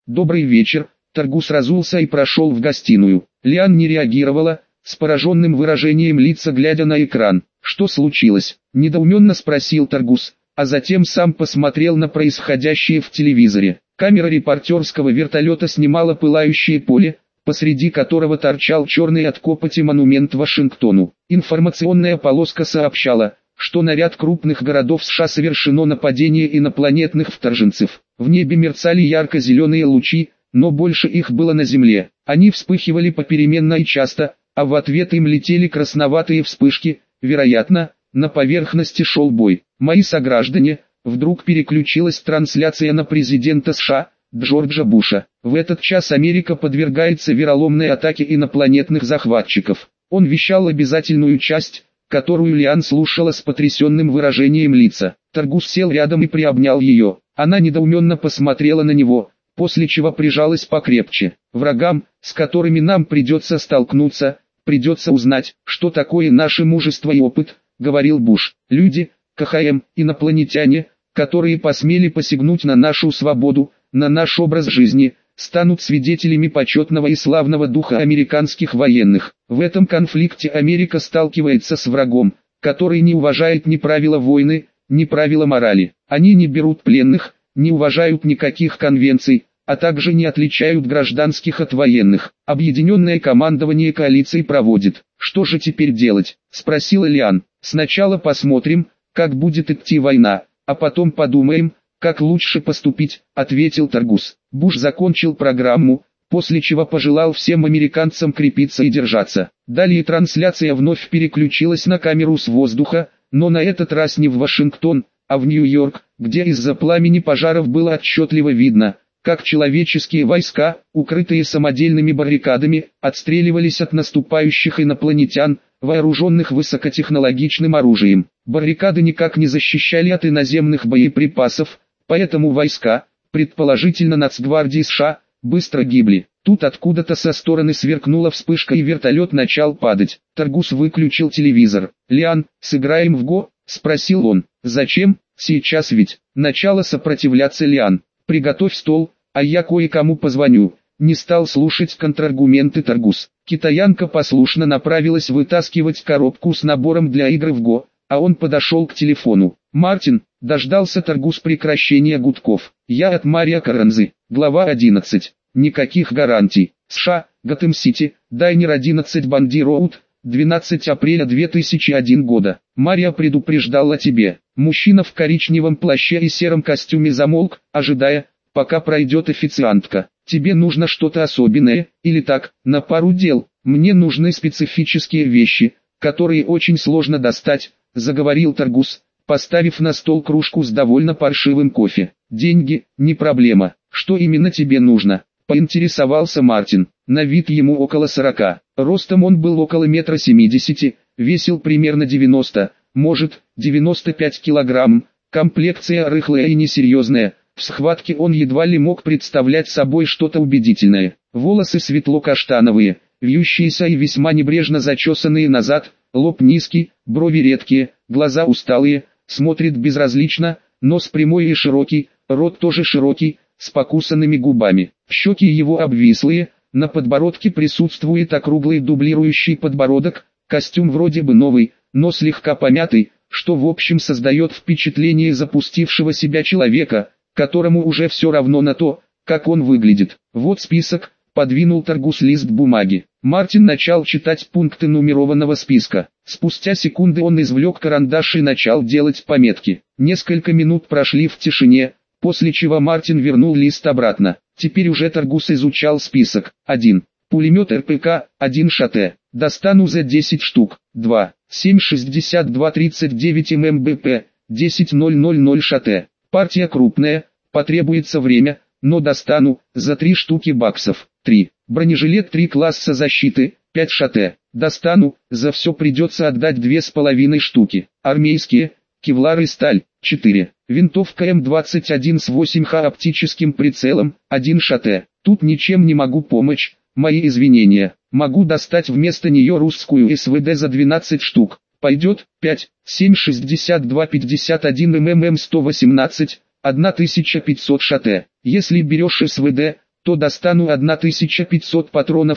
«Добрый вечер». Таргус разулся и прошел в гостиную. Лиан не реагировала, с пораженным выражением лица глядя на экран. «Что случилось?» – недоуменно спросил Таргус, а затем сам посмотрел на происходящее в телевизоре. Камера репортерского вертолета снимала пылающее поле, посреди которого торчал черный от копоти монумент Вашингтону. Информационная полоска сообщала, что на ряд крупных городов США совершено нападение инопланетных вторженцев. В небе мерцали ярко-зеленые лучи, но больше их было на земле. Они вспыхивали попеременно и часто, а в ответ им летели красноватые вспышки. Вероятно, на поверхности шел бой. «Мои сограждане», вдруг переключилась трансляция на президента США, Джорджа Буша. В этот час Америка подвергается вероломной атаке инопланетных захватчиков. Он вещал обязательную часть, которую Лиан слушала с потрясенным выражением лица. Таргус сел рядом и приобнял ее. Она недоуменно посмотрела на него, после чего прижалась покрепче. «Врагам, с которыми нам придется столкнуться, придется узнать, что такое наше мужество и опыт», — говорил Буш. «Люди, КХМ, инопланетяне, которые посмели посягнуть на нашу свободу, на наш образ жизни, станут свидетелями почетного и славного духа американских военных. В этом конфликте Америка сталкивается с врагом, который не уважает ни правила войны, ни правила морали. Они не берут пленных, не уважают никаких конвенций, а также не отличают гражданских от военных. Объединенное командование коалиции проводит. Что же теперь делать?» – спросила Лиан. «Сначала посмотрим, как будет идти война, а потом подумаем, как лучше поступить», — ответил Таргус. Буш закончил программу, после чего пожелал всем американцам крепиться и держаться. Далее трансляция вновь переключилась на камеру с воздуха, но на этот раз не в Вашингтон, а в Нью-Йорк, где из-за пламени пожаров было отчетливо видно, как человеческие войска, укрытые самодельными баррикадами, отстреливались от наступающих инопланетян, вооруженных высокотехнологичным оружием. Баррикады никак не защищали от иноземных боеприпасов, поэтому войска, предположительно Нацгвардии США, быстро гибли. Тут откуда-то со стороны сверкнула вспышка и вертолет начал падать. Таргус выключил телевизор. «Лиан, сыграем в го?» – спросил он. «Зачем? Сейчас ведь начало сопротивляться, Лиан. Приготовь стол, а я кое-кому позвоню». Не стал слушать контраргументы Таргус. Китаянка послушно направилась вытаскивать коробку с набором для игр в го, а он подошел к телефону. «Мартин», — дождался Таргус прекращения гудков. «Я от Мария Каранзы». Глава 11. Никаких гарантий. США, Готэм-Сити, Дайнер 11 Банди Роуд, 12 апреля 2001 года. «Мария предупреждала тебе». Мужчина в коричневом плаще и сером костюме замолк, ожидая, пока пройдет официантка. «Тебе нужно что-то особенное, или так, на пару дел. Мне нужны специфические вещи, которые очень сложно достать», — заговорил Таргус, поставив на стол кружку с довольно паршивым кофе. «Деньги, не проблема. Что именно тебе нужно?» — поинтересовался Мартин. На вид ему около 40. Ростом он был около 1,70 м, весил примерно 90, может, 95 килограмм. Комплекция рыхлая и несерьезная. В схватке он едва ли мог представлять собой что-то убедительное. Волосы светло-каштановые, вьющиеся и весьма небрежно зачесанные назад, лоб низкий, брови редкие, глаза усталые, смотрит безразлично, нос прямой и широкий, рот тоже широкий, с покусанными губами. Щеки его обвислые, на подбородке присутствует округлый дублирующий подбородок, костюм вроде бы новый, но слегка помятый, что в общем создает впечатление запустившего себя человека, которому уже все равно на то, как он выглядит. «Вот список», — подвинул Таргус лист бумаги. Мартин начал читать пункты нумерованного списка. Спустя секунды он извлек карандаш и начал делать пометки. Несколько минут прошли в тишине, после чего Мартин вернул лист обратно. Теперь уже Таргус изучал список. 1. Пулемет РПК, 1 ШТ. Достану за 10 штук. 2. 7,62-39 ММБП, 10,000 ШТ. Партия крупная, потребуется время, но достану, за 3 штуки баксов. 3. Бронежилет 3 класса защиты, 5 ШТ. Достану, за все придется отдать 2,5 штуки. Армейские, кевлар и сталь, 4. Винтовка М21 с 8Х оптическим прицелом, 1 ШТ. Тут ничем не могу помочь, мои извинения. Могу достать вместо нее русскую СВД за 12 штук. Пойдет, 5, 7,62-51 ММ 118, 1500 ШТ. Если берешь СВД, то достану 1500 патронов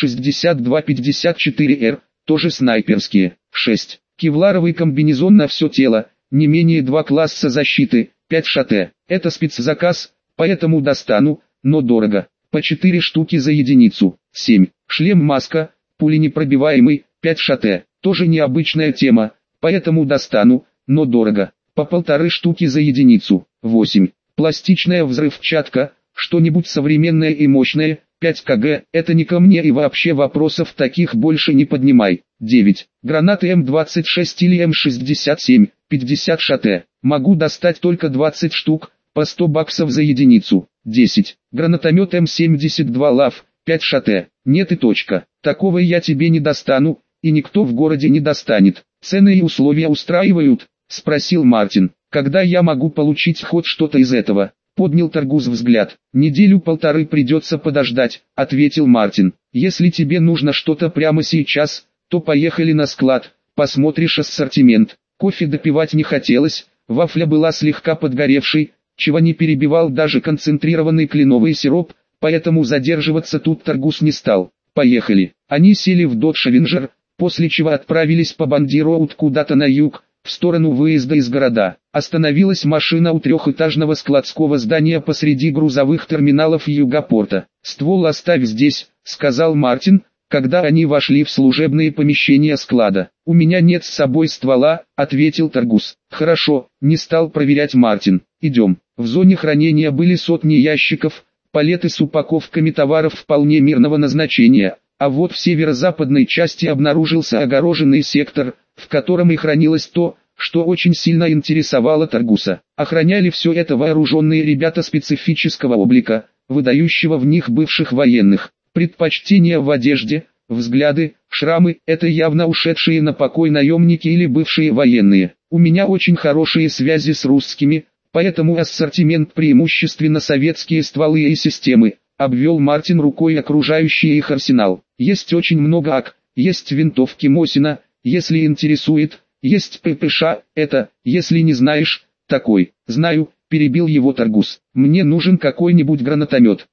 7,62-54Р, тоже снайперские. 6. Кевларовый комбинезон на все тело, не менее 2 класса защиты, 5 шт. Это спецзаказ, поэтому достану, но дорого. По 4 штуки за единицу. 7. Шлем-маска, пуленепробиваемый, 5 шт. Тоже необычная тема, поэтому достану, но дорого. По 1,5 штуки за единицу. 8. Пластичная взрывчатка, что-нибудь современное и мощное, 5 кг, это не ко мне и вообще вопросов таких больше не поднимай. 9. Гранаты М26 или М67, 50 шт. Могу достать только 20 штук, по 100 баксов за единицу. 10. Гранатомет М72 ЛАВ, 5 шт. Нет и точка. Такого я тебе не достану, и никто в городе не достанет. Цены и условия устраивают? Спросил Мартин. Когда я могу получить хоть что-то из этого? Поднял Таргус взгляд. Неделю-полторы придется подождать, ответил Мартин. Если тебе нужно что-то прямо сейчас, то поехали на склад, посмотришь ассортимент. Кофе допивать не хотелось, вафля была слегка подгоревшей, чего не перебивал даже концентрированный кленовый сироп, поэтому задерживаться тут Таргус не стал. Поехали. Они сели в Dodge Avenger, после чего отправились по Банди-Роуд куда-то на юг, в сторону выезда из города. Остановилась машина у трехэтажного складского здания посреди грузовых терминалов югопорта. «Ствол оставь здесь», — сказал Мартин, когда они вошли в служебные помещения склада. «У меня нет с собой ствола», — ответил Таргус. «Хорошо», — не стал проверять Мартин. «Идем». В зоне хранения были сотни ящиков, палеты с упаковками товаров вполне мирного назначения. А вот в северо-западной части обнаружился огороженный сектор, в котором и хранилось то, что очень сильно интересовало Таргуса. Охраняли все это вооруженные ребята специфического облика, выдающего в них бывших военных. Предпочтения в одежде, взгляды, шрамы – это явно ушедшие на покой наемники или бывшие военные. У меня очень хорошие связи с русскими, поэтому ассортимент преимущественно советские стволы и системы. Обвел Мартин рукой окружающий их арсенал. Есть очень много АК, есть винтовки Мосина, если интересует, есть ППШ, это, если не знаешь, такой. Знаю, перебил его Таргус. Мне нужен какой-нибудь гранатомет.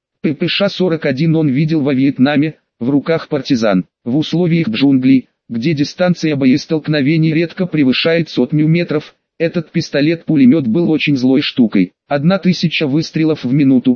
ППШ-41 он видел во Вьетнаме, в руках партизан. В условиях джунглей, где дистанция боестолкновений редко превышает 100 метров, этот пистолет-пулемет был очень злой штукой. 1000 выстрелов в минуту,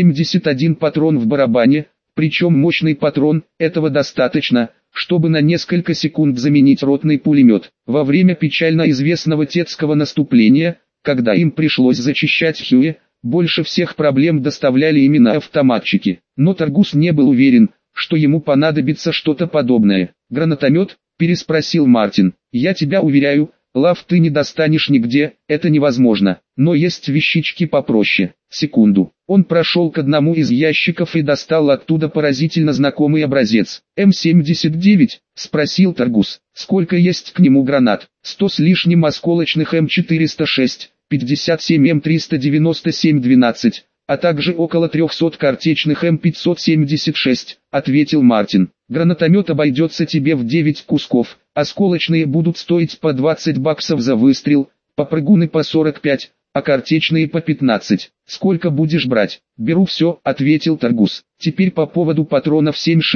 71 патрон в барабане, причем мощный патрон, этого достаточно, чтобы на несколько секунд заменить ротный пулемет. Во время печально известного Тетского наступления, когда им пришлось зачищать Хюэ, больше всех проблем доставляли именно автоматчики. Но Таргус не был уверен, что ему понадобится что-то подобное. «Гранатомет?» – переспросил Мартин. «Я тебя уверяю, Лав, ты не достанешь нигде, это невозможно, но есть вещички попроще». Секунду. Он прошел к одному из ящиков и достал оттуда поразительно знакомый образец. «М79?» – спросил Таргус. «Сколько есть к нему гранат?» 100 с лишним осколочных М406, 57 М397-12, а также около 300 картечных М576, ответил Мартин. «Гранатомет обойдется тебе в 9 кусков, осколочные будут стоить по 20 баксов за выстрел, попрыгуны по 45, а картечные по 15. Сколько будешь брать?» «Беру все», — ответил Таргус. «Теперь по поводу патронов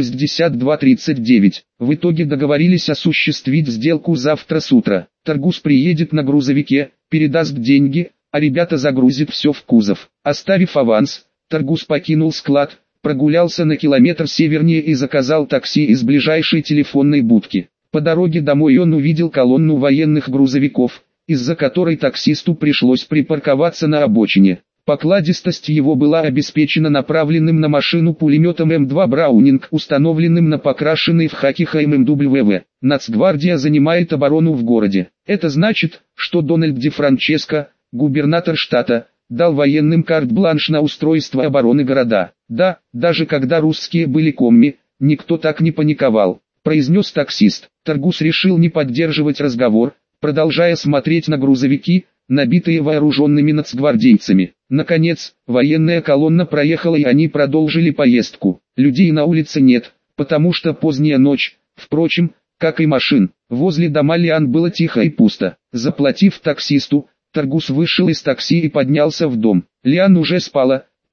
7,62-39. В итоге договорились осуществить сделку завтра с утра. Таргус приедет на грузовике, передаст деньги, а ребята загрузят все в кузов». Оставив аванс, Таргус покинул склад, прогулялся на километр севернее и заказал такси из ближайшей телефонной будки. По дороге домой он увидел колонну военных грузовиков, из-за которой таксисту пришлось припарковаться на обочине. Покладистость его была обеспечена направленным на машину пулеметом М2 Браунинг, установленным на покрашенный в хаки ХММВ. Нацгвардия занимает оборону в городе. Это значит, что Дональд Ди Франческо, губернатор штата, дал военным карт-бланш на устройство обороны города. Да, даже когда русские были комми, никто так не паниковал, произнес таксист. Таргус решил не поддерживать разговор, продолжая смотреть на грузовики, набитые вооруженными нацгвардейцами. Наконец, военная колонна проехала и они продолжили поездку. Людей на улице нет, потому что поздняя ночь, впрочем, как и машин. Возле дома Лиан было тихо и пусто. Заплатив таксисту, Таргус вышел из такси и поднялся в дом. Лиан уже спала,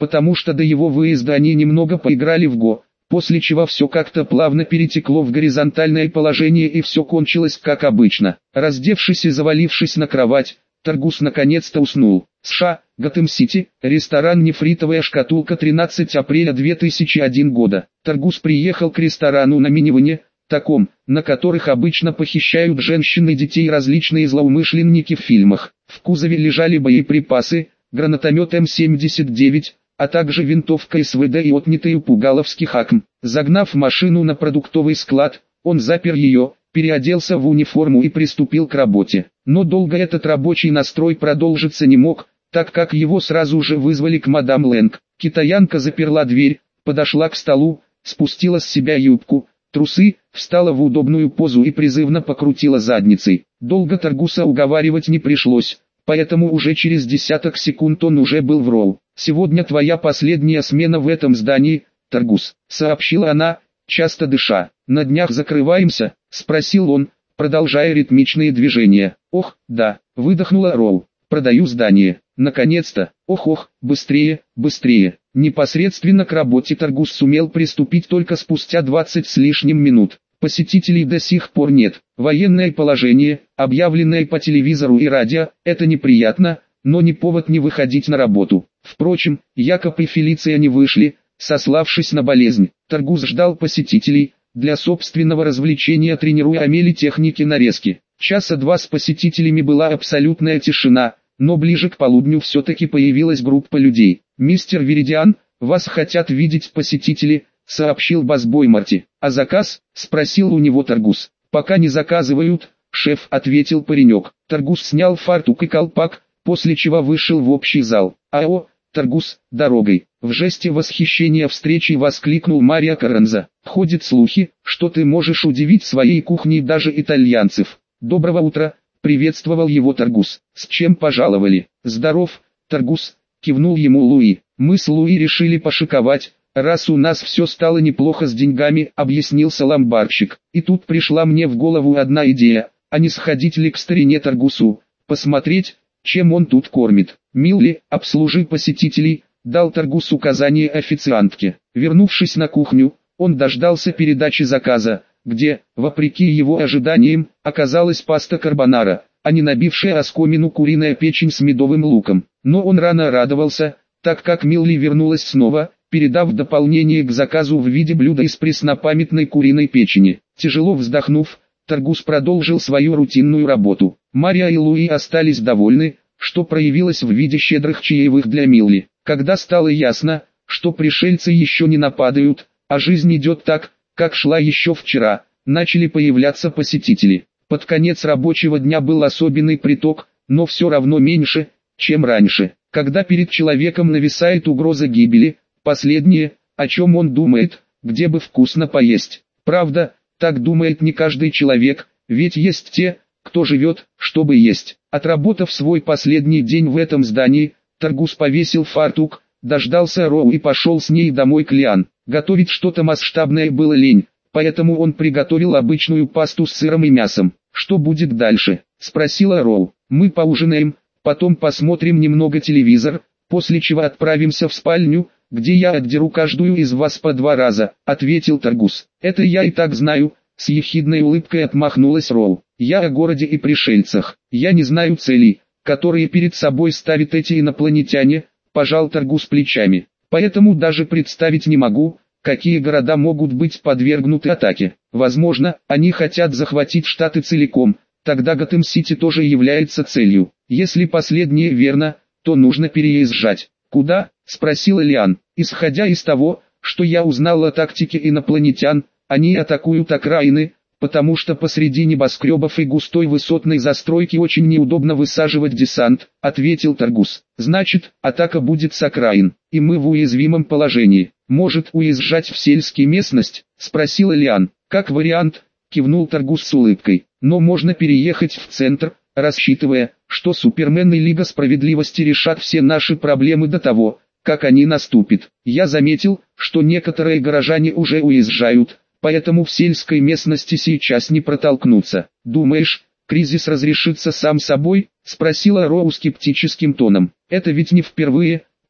потому что до его выезда они немного поиграли в го, после чего все как-то плавно перетекло в горизонтальное положение и все кончилось как обычно. Раздевшись и завалившись на кровать, Таргус наконец-то уснул. США, Готэм-Сити, ресторан «Нефритовая шкатулка», 13 апреля 2001 года. Таргус приехал к ресторану на минивэне, таком, на которых обычно похищают женщин и детей различные злоумышленники в фильмах. В кузове лежали боеприпасы, гранатомет М-79, а также винтовка СВД и отнятый у пугаловских АКМ. Загнав машину на продуктовый склад, он запер ее, переоделся в униформу и приступил к работе. Но долго этот рабочий настрой продолжиться не мог, так как его сразу же вызвали к мадам Лэнг. Китаянка заперла дверь, подошла к столу, спустила с себя юбку, трусы, встала в удобную позу и призывно покрутила задницей. Долго Таргуса уговаривать не пришлось, поэтому уже через десяток секунд он уже был в роу. «Сегодня твоя последняя смена в этом здании, Таргус», — сообщила она, часто дыша. «На днях закрываемся?» — спросил он, продолжая ритмичные движения. «Ох, да», — выдохнула Роу. «Продаю здание. Наконец-то! Ох-ох, быстрее, быстрее!» Непосредственно к работе Таргус сумел приступить только спустя 20 с лишним минут. Посетителей до сих пор нет. Военное положение, объявленное по телевизору и радио, это неприятно, но не повод не выходить на работу. Впрочем, Якоб и Фелиция не вышли, сославшись на болезнь. Таргус ждал посетителей, для собственного развлечения тренируя Амели техники нарезки. Часа два с посетителями была абсолютная тишина, но ближе к полудню все-таки появилась группа людей. «Мистер Веридиан, вас хотят видеть посетители», — сообщил басбой Марти. «А заказ?» — спросил у него Таргус. «Пока не заказывают, шеф», — ответил паренек. Таргус снял фартук и колпак, после чего вышел в общий зал. «Ао, Таргус, дорогой!» В жесте восхищения встречи воскликнул Марио Каранза. «Ходят слухи, что ты можешь удивить своей кухней даже итальянцев». «Доброго утра», — приветствовал его Таргус. «С чем пожаловали?» «Здоров, Таргус», — кивнул ему Луи. «Мы с Луи решили пошиковать, раз у нас все стало неплохо с деньгами», — объяснился ломбарщик. «И тут пришла мне в голову одна идея, а не сходить ли к старине Таргусу, посмотреть, чем он тут кормит. Милли, обслужи посетителей», — дал Таргус указание официантке. Вернувшись на кухню, он дождался передачи заказа, где, вопреки его ожиданиям, оказалась паста карбонара, а не набившая оскомину куриная печень с медовым луком. Но он рано радовался, так как Милли вернулась снова, передав дополнение к заказу в виде блюда из преснопамятной куриной печени. Тяжело вздохнув, Таргус продолжил свою рутинную работу. Марио и Луи остались довольны, что проявилось в виде щедрых чаевых для Милли. Когда стало ясно, что пришельцы еще не нападают, а жизнь идет так, как шла еще вчера, начали появляться посетители. Под конец рабочего дня был особенный приток, но все равно меньше, чем раньше. Когда перед человеком нависает угроза гибели, последнее, о чем он думает, где бы вкусно поесть. Правда, так думает не каждый человек, ведь есть те, кто живет, чтобы есть. Отработав свой последний день в этом здании, Таргус повесил фартук, дождался Роу и пошел с ней домой к Лиан. Готовить что-то масштабное было лень, поэтому он приготовил обычную пасту с сыром и мясом. «Что будет дальше?» — спросила Роу. «Мы поужинаем, потом посмотрим немного телевизор, после чего отправимся в спальню, где я отдеру каждую из вас по 2 раза», — ответил Таргус. «Это я и так знаю», — с ехидной улыбкой отмахнулась Роу. «Я о городе и пришельцах. Я не знаю целей, которые перед собой ставят эти инопланетяне», — пожал Таргус плечами. «Поэтому даже представить не могу, какие города могут быть подвергнуты атаке. Возможно, они хотят захватить Штаты целиком, тогда Готэм-Сити тоже является целью. Если последнее верно, то нужно переезжать». «Куда?» — спросила Лиан. «Исходя из того, что я узнал о тактике инопланетян, они атакуют окраины, потому что посреди небоскребов и густой высотной застройки очень неудобно высаживать десант», — ответил Таргус. «Значит, атака будет с окраин, и мы в уязвимом положении. Может уезжать в сельские местность?» — спросила Лиан. «Как вариант», — кивнул Таргус с улыбкой. «Но можно переехать в центр, рассчитывая, что Супермен и Лига Справедливости решат все наши проблемы до того, как они наступят. Я заметил, что некоторые горожане уже уезжают, поэтому в сельской местности сейчас не протолкнуться. Думаешь, кризис разрешится сам собой?» — спросила Роу скептическим тоном. «Это ведь не впервые,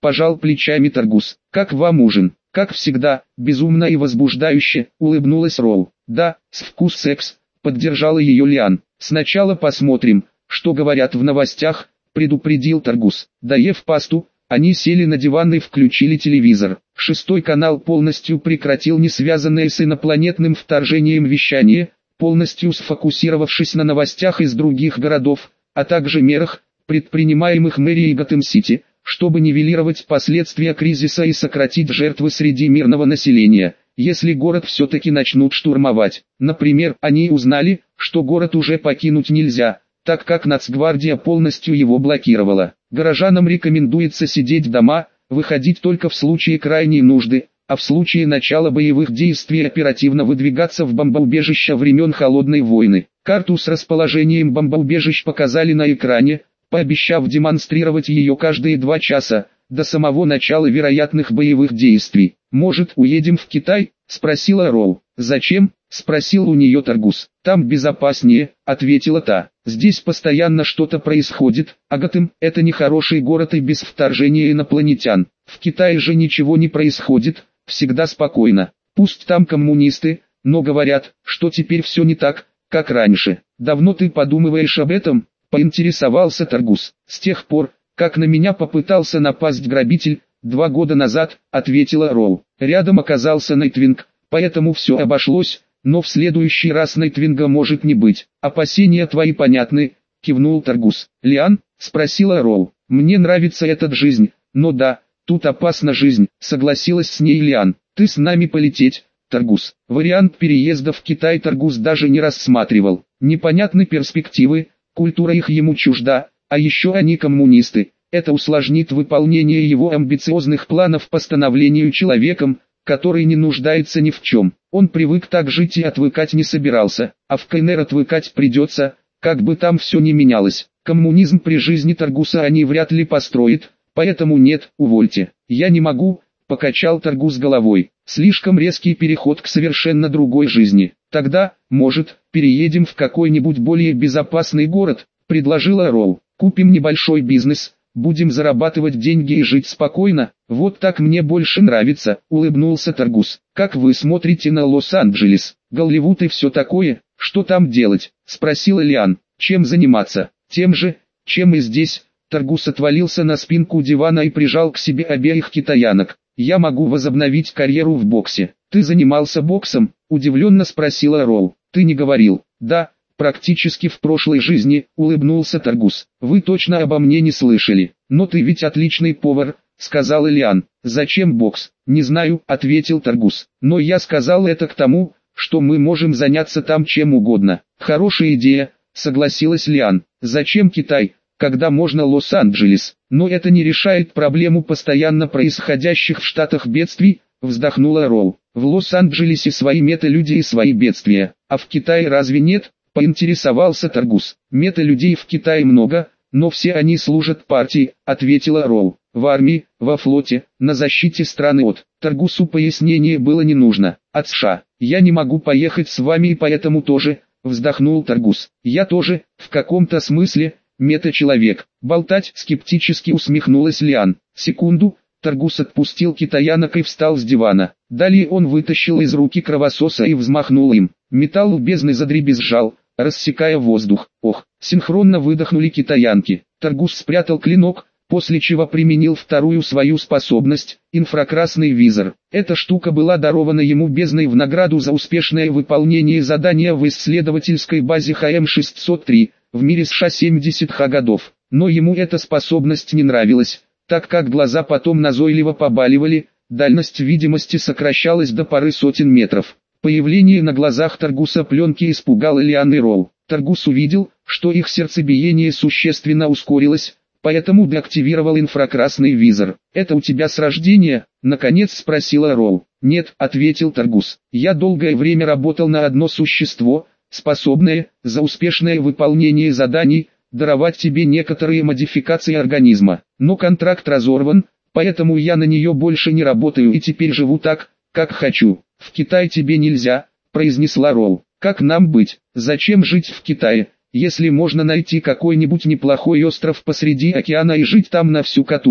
пожал плечами Таргус. Как вам ужин? Как всегда, безумно и возбуждающе, улыбнулась Роу. Да, с вкус секс, поддержала ее Лиан. Сначала посмотрим, что говорят в новостях, предупредил Таргус. Доев пасту, они сели на диван и включили телевизор. Шестой канал полностью прекратил несвязанное с инопланетным вторжением вещание, полностью сфокусировавшись на новостях из других городов, а также мерах, предпринимаемых мэрией Готэм-Сити, чтобы нивелировать последствия кризиса и сократить жертвы среди мирного населения, если город все-таки начнут штурмовать. Например, они узнали, что город уже покинуть нельзя, так как Нацгвардия полностью его блокировала. Горожанам рекомендуется сидеть дома, выходить только в случае крайней нужды, а в случае начала боевых действий оперативно выдвигаться в бомбоубежища времен Холодной войны. Карту с расположением бомбоубежищ показали на экране, пообещав демонстрировать ее каждые 2 часа, до самого начала вероятных боевых действий. «Может, уедем в Китай?» – спросила Роу. «Зачем?» – спросил у нее Таргус. «Там безопаснее», – ответила та. «Здесь постоянно что-то происходит, а Готэм – это нехороший город и без вторжения инопланетян. В Китае же ничего не происходит, всегда спокойно. Пусть там коммунисты, но говорят, что теперь все не так, как раньше. Давно ты подумываешь об этом?» – поинтересовался Таргус. «С тех пор, как на меня попытался напасть грабитель, 2 года назад», — ответила Роу. «Рядом оказался Найтвинг, поэтому все обошлось, но в следующий раз Найтвинга может не быть. Опасения твои понятны», — кивнул Таргус. «Лиан?» — спросила Роу. «Мне нравится эта жизнь, но да, тут опасна жизнь», — согласилась с ней Лиан. «Ты с нами полететь?» Таргус. Вариант переезда в Китай Таргус даже не рассматривал. Непонятны перспективы, культура их ему чужда, а еще они коммунисты. Это усложнит выполнение его амбициозных планов по становлению человеком, который не нуждается ни в чем. Он привык так жить и отвыкать не собирался, а в КНР отвыкать придется, как бы там все ни менялось. Коммунизм при жизни Таргуса они вряд ли построят, поэтому нет, увольте. «Я не могу», — покачал Таргус головой. «Слишком резкий переход к совершенно другой жизни. Тогда, может, переедем в какой-нибудь более безопасный город», — предложила Роу. «Купим небольшой бизнес, будем зарабатывать деньги и жить спокойно, вот так мне больше нравится», — улыбнулся Таргус. «Как вы смотрите на Лос-Анджелес, Голливуд и все такое, что там делать?» — спросила Лиан. «Чем заниматься? Тем же, чем и здесь». Таргус отвалился на спинку дивана и прижал к себе обеих китаянок. «Я могу возобновить карьеру в боксе». «Ты занимался боксом?» — удивленно спросила Роу. «Ты не говорил?» «Да, практически в прошлой жизни», — улыбнулся Таргус. «Вы точно обо мне не слышали. Но ты ведь отличный повар», — сказала Лиан. «Зачем бокс?» «Не знаю», — ответил Таргус. «Но я сказал это к тому, что мы можем заняться там чем угодно». «Хорошая идея», — согласилась Лиан. «Зачем Китай, когда можно Лос-Анджелес?» «Но это не решает проблему постоянно происходящих в Штатах бедствий», — вздохнула Роу. «В Лос-Анджелесе свои металюди и свои бедствия, а в Китае разве нет?» — поинтересовался Таргус. «Металюдей в Китае много, но все они служат партии», — ответила Роу. «В армии, во флоте, на защите страны от». Таргусу пояснение было не нужно. «От США. Я не могу поехать с вами и поэтому тоже», — вздохнул Таргус. «Я тоже, в каком-то смысле, мета-человек». «Болтать», — скептически усмехнулась Лиан. «Секунду». Таргус отпустил китаянок и встал с дивана. Далее он вытащил из руки кровососа и взмахнул им. Металл бездны задребезжал, рассекая воздух. «Ох!» — синхронно выдохнули китаянки. Таргус спрятал клинок, после чего применил вторую свою способность — инфракрасный визор. Эта штука была дарована ему бездной в награду за успешное выполнение задания в исследовательской базе ХМ-603, в мире США 70 годов. Но ему эта способность не нравилась, так как глаза потом назойливо побаливали, дальность видимости сокращалась до пары сотен метров. Появление на глазах Таргуса пленки испугало Лиан и Роу. Таргус увидел, что их сердцебиение существенно ускорилось, поэтому деактивировал инфракрасный визор. «Это у тебя с рождения?» — наконец спросила Роу. «Нет», — ответил Таргус. «Я долгое время работал на одно существо, способное, за успешное выполнение заданий, даровать тебе некоторые модификации организма. Но контракт разорван, поэтому я на нее больше не работаю и теперь живу так, как хочу». «В Китай тебе нельзя», — произнесла Роу. «Как нам быть? Зачем жить в Китае, если можно найти какой-нибудь неплохой остров посреди океана и жить там на всю катушку?»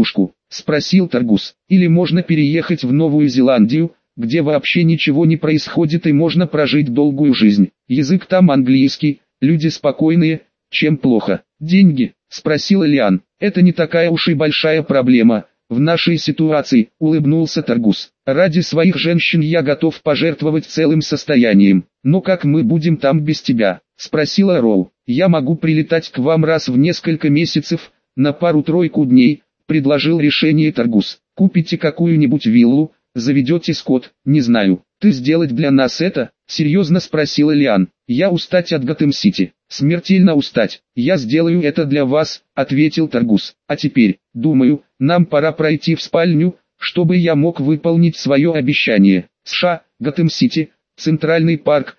спросил Таргус. Или можно переехать в Новую Зеландию, где вообще ничего не происходит и можно прожить долгую жизнь. Язык там английский, люди спокойные, чем плохо. Деньги, спросила Лиан. Это не такая уж и большая проблема. В нашей ситуации, улыбнулся Таргус. Ради своих женщин я готов пожертвовать целым состоянием. Но как мы будем там без тебя? Спросила Роу. Я могу прилетать к вам раз в несколько месяцев, на пару-тройку дней, предложил решение Таргус. Купите какую-нибудь виллу, заведете скот, не знаю. Ты сделать для нас это? Серьезно спросила Лиан. Я устать от Готэм-Сити. Смертельно устать. Я сделаю это для вас, ответил Таргус. А теперь, думаю, нам пора пройти в спальню, чтобы я мог выполнить свое обещание. США, Готэм-Сити, Центральный парк,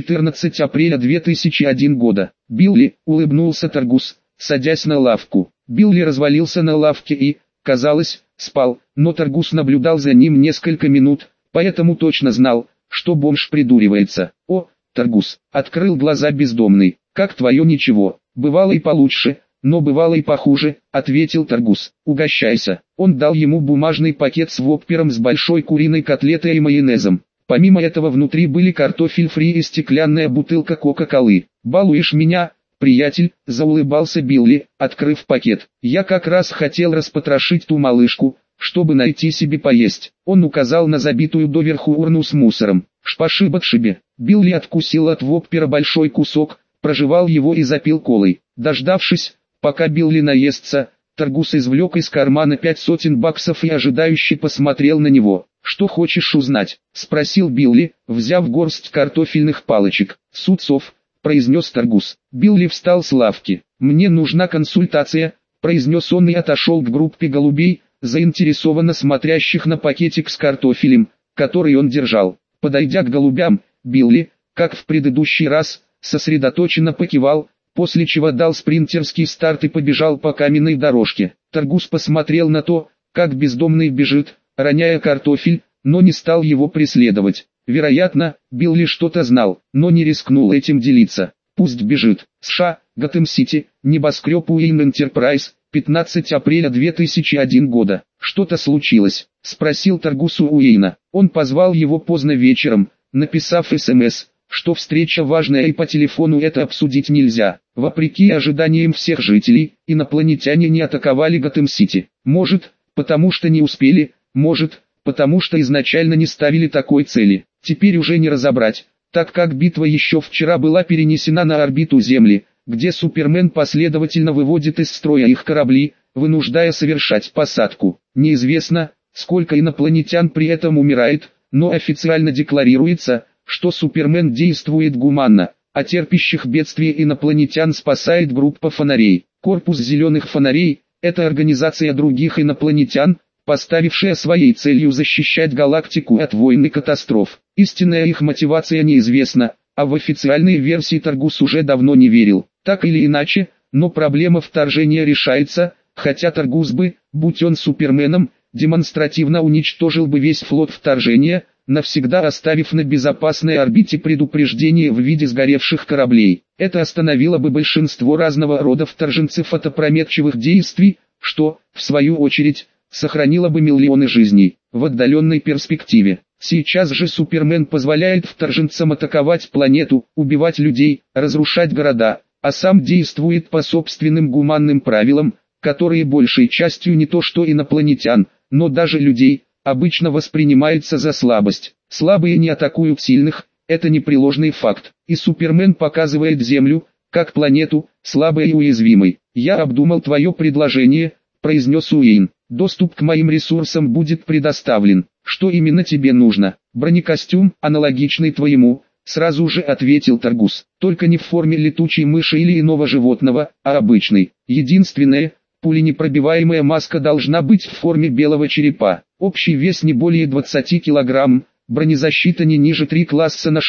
14 апреля 2001 года. Билли, улыбнулся Таргус, садясь на лавку. Билли развалился на лавке и, казалось, спал, но Таргус наблюдал за ним несколько минут, поэтому точно знал, что бомж придуривается. О, Таргус, открыл глаза бездомный. Как твое ничего? Бывало и получше, но бывало и похуже, ответил Таргус. Угощайся. Он дал ему бумажный пакет с воппером с большой куриной котлетой и майонезом. Помимо этого внутри были картофель фри и стеклянная бутылка кока-колы. «Балуешь меня, приятель?» – заулыбался Билли, открыв пакет. «Я как раз хотел распотрошить ту малышку, чтобы найти себе поесть». Он указал на забитую доверху урну с мусором. «Шпашибо-шибе». Билли откусил от воппера большой кусок, прожевал его и запил колой. Дождавшись, пока Билли наестся, Таргус извлек из кармана $500 и ожидающе посмотрел на него. «Что хочешь узнать?» – спросил Билли, взяв горсть картофельных палочек. «Сутцов», – произнес Таргус. Билли встал с лавки. «Мне нужна консультация», – произнес он и отошел к группе голубей, заинтересованно смотрящих на пакетик с картофелем, который он держал. Подойдя к голубям, Билли, как в предыдущий раз, сосредоточенно покивал, после чего дал спринтерский старт и побежал по каменной дорожке. Таргус посмотрел на то, как бездомный бежит, роняя картофель, но не стал его преследовать. Вероятно, Билли что-то знал, но не рискнул этим делиться. Пусть бежит. США, Готэм-Сити, небоскреб Уэйн Энтерпрайз, 15 апреля 2001 года. «Что-то случилось?» – спросил Таргус у Уэйна. Он позвал его поздно вечером, написав СМС, что встреча важная и по телефону это обсудить нельзя. Вопреки ожиданиям всех жителей, инопланетяне не атаковали Готэм-Сити. Может, потому что не успели, может, потому что изначально не ставили такой цели. Теперь уже не разобрать, так как битва еще вчера была перенесена на орбиту Земли, где Супермен последовательно выводит из строя их корабли, вынуждая совершать посадку. Неизвестно, сколько инопланетян при этом умирает, но официально декларируется, что Супермен действует гуманно, а терпящих бедствия инопланетян спасает группа фонарей. Корпус зеленых фонарей – это организация других инопланетян, поставившая своей целью защищать галактику от войн и катастроф. Истинная их мотивация неизвестна, а в официальные версии Таргус уже давно не верил. Так или иначе, но проблема вторжения решается, хотя Таргус бы, будь он Суперменом, демонстративно уничтожил бы весь флот вторжения, навсегда оставив на безопасной орбите предупреждение в виде сгоревших кораблей. Это остановило бы большинство разного рода вторженцев от опрометчивых действий, что, в свою очередь, сохранило бы миллионы жизней. В отдаленной перспективе. Сейчас же Супермен позволяет вторженцам атаковать планету, убивать людей, разрушать города, а сам действует по собственным гуманным правилам, которые большей частью не то что инопланетян, но даже людей, обычно воспринимается за слабость. Слабые не атакуют сильных, это непреложный факт. И Супермен показывает Землю, как планету, слабой и уязвимой. «Я обдумал твое предложение», – произнес Уэйн. «Доступ к моим ресурсам будет предоставлен. Что именно тебе нужно?» «Бронекостюм, аналогичный твоему», – сразу же ответил Таргус. «Только не в форме летучей мыши или иного животного, а обычный. Единственное, пуленепробиваемая маска должна быть в форме белого черепа. Общий вес не более 20 кг, бронезащита не ниже 3 класса на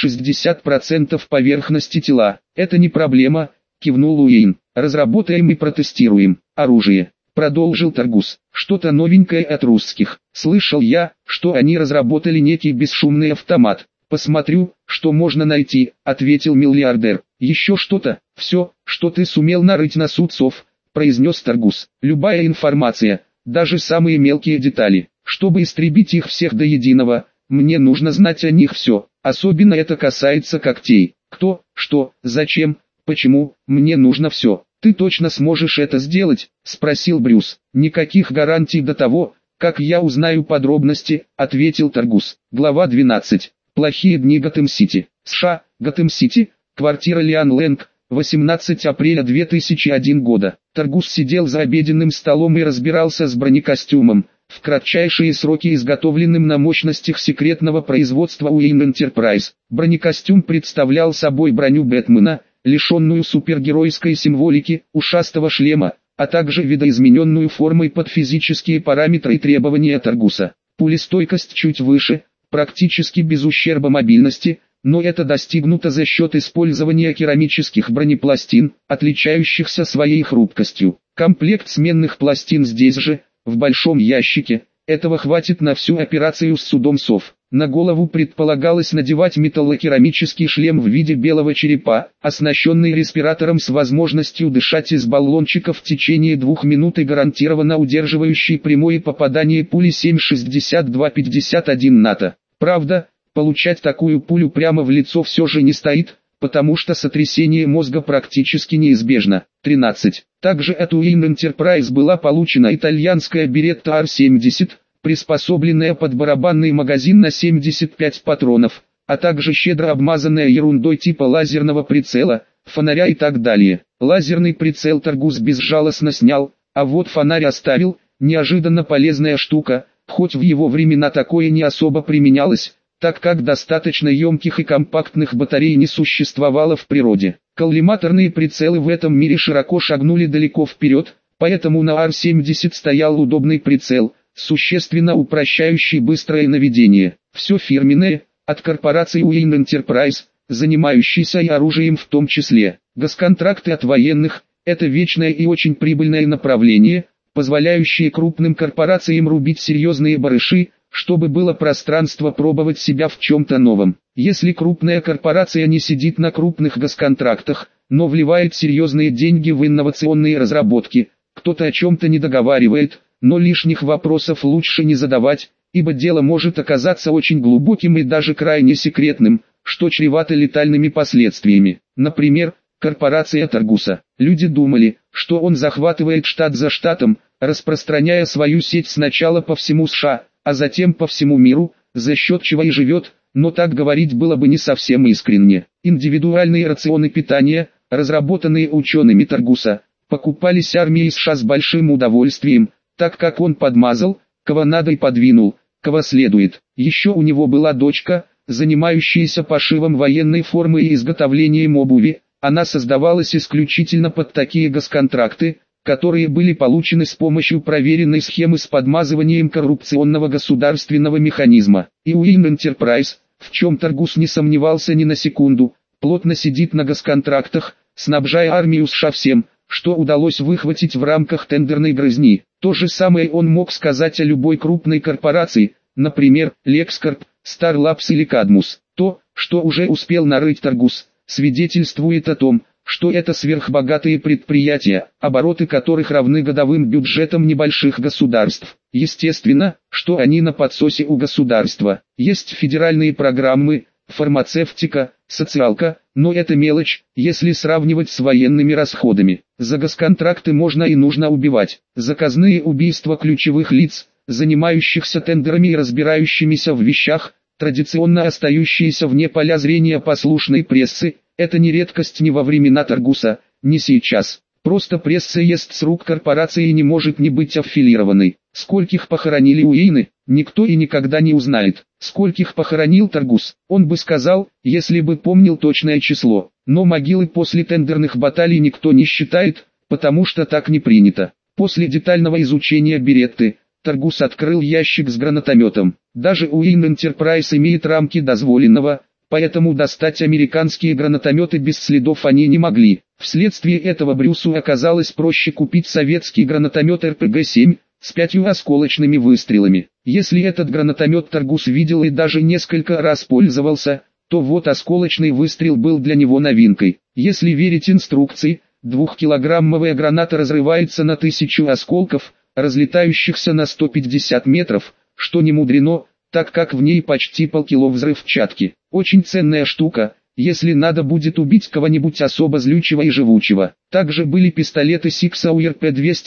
60% поверхности тела». «Это не проблема», – кивнул Уэйн. «Разработаем и протестируем. Оружие», – продолжил Таргус. «Что-то новенькое от русских. Слышал я, что они разработали некий бесшумный автомат. Посмотрю, что можно найти», – ответил миллиардер. «Еще что-то?» «Все, что ты сумел нарыть на Сутцов», – произнес Таргус. «Любая информация, даже самые мелкие детали. Чтобы истребить их всех до единого, мне нужно знать о них все. Особенно это касается когтей. Кто, что, зачем, почему, мне нужно все. «Ты точно сможешь это сделать?» – спросил Брюс. «Никаких гарантий до того, как я узнаю подробности», – ответил Таргус. Глава 12. Плохие дни Готэм-Сити. США, Готэм-Сити, квартира Лиан Лэнг, 18 апреля 2001 года. Таргус сидел за обеденным столом и разбирался с бронекостюмом, в кратчайшие сроки изготовленным на мощностях секретного производства Wayne Enterprise. Бронекостюм представлял собой броню Бэтмена, лишенную супергеройской символики, ушастого шлема, а также видоизмененную формой под физические параметры и требования Таргуса. Пулестойкость чуть выше, практически без ущерба мобильности, но это достигнуто за счет использования керамических бронепластин, отличающихся своей хрупкостью. Комплект сменных пластин здесь же, в большом ящике, этого хватит на всю операцию с судом сов. На голову предполагалось надевать металлокерамический шлем в виде белого черепа, оснащенный респиратором с возможностью дышать из баллончика в течение 2 минут и гарантированно удерживающий прямое попадание пули 7,62-51 НАТО. Правда, получать такую пулю прямо в лицо все же не стоит, потому что сотрясение мозга практически неизбежно. 13. Также от Wayne Enterprise была получена итальянская Беретта R-70, приспособленная под барабанный магазин на 75 патронов, а также щедро обмазанная ерундой типа лазерного прицела, фонаря и так далее. Лазерный прицел Таргус безжалостно снял, а вот фонарь оставил, неожиданно полезная штука, хоть в его времена такое не особо применялось, так как достаточно емких и компактных батарей не существовало в природе. Коллиматорные прицелы в этом мире широко шагнули далеко вперед, поэтому на R-70 стоял удобный прицел, существенно упрощающий быстрое наведение. Все фирменное, от корпорации Wayne Enterprise, занимающейся и оружием в том числе. Госконтракты от военных – это вечное и очень прибыльное направление, позволяющее крупным корпорациям рубить серьезные барыши, чтобы было пространство пробовать себя в чем-то новом. Если крупная корпорация не сидит на крупных госконтрактах, но вливает серьезные деньги в инновационные разработки, кто-то о чем-то не договаривает, но лишних вопросов лучше не задавать, ибо дело может оказаться очень глубоким и даже крайне секретным, что чревато летальными последствиями. Например, корпорация Таргуса. Люди думали, что он захватывает штат за штатом, распространяя свою сеть сначала по всему США, а затем по всему миру, за счет чего и живет, но так говорить было бы не совсем искренне. Индивидуальные рационы питания, разработанные учеными Таргуса, покупались армией США с большим удовольствием, так как он подмазал, кого надо и подвинул, кого следует. Еще у него была дочка, занимающаяся пошивом военной формы и изготовлением обуви. Она создавалась исключительно под такие госконтракты, которые были получены с помощью проверенной схемы с подмазыванием коррупционного государственного механизма. И Wayne Enterprise, в чем Таргус не сомневался ни на секунду, плотно сидит на госконтрактах, снабжая армию США всем, что удалось выхватить в рамках тендерной грызни. То же самое он мог сказать о любой крупной корпорации, например, LexCorp, Star Labs или Cadmus. То, что уже успел нарыть Таргус, свидетельствует о том, что это сверхбогатые предприятия, обороты которых равны годовым бюджетам небольших государств. Естественно, что они на подсосе у государства. Есть федеральные программы, фармацевтика, социалка, но это мелочь, если сравнивать с военными расходами. За госконтракты можно и нужно убивать. Заказные убийства ключевых лиц, занимающихся тендерами и разбирающимися в вещах, традиционно остающиеся вне поля зрения послушной прессы, это не редкость ни во времена Таргуса, ни сейчас. Просто пресса ест с рук корпорации и не может не быть аффилированной. Скольких похоронили Уэйны, никто и никогда не узнает. Скольких похоронил Таргус, он бы сказал, если бы помнил точное число. Но могилы после тендерных баталий никто не считает, потому что так не принято. После детального изучения Беретты, Таргус открыл ящик с гранатометом. Даже Wayne Enterprise имеет рамки дозволенного, поэтому достать американские гранатометы без следов они не могли. Вследствие этого Брюсу оказалось проще купить советский гранатомет РПГ-7 с 5 осколочными выстрелами. Если этот гранатомет Таргус видел и даже несколько раз пользовался, то вот осколочный выстрел был для него новинкой. Если верить инструкции, 2-килограммовая граната разрывается на 1000 осколков, разлетающихся на 150 метров, что не мудрено, так как в ней почти полкило взрывчатки. Очень ценная штука, если надо будет убить кого-нибудь особо злючего и живучего. Также были пистолеты Sig Sauer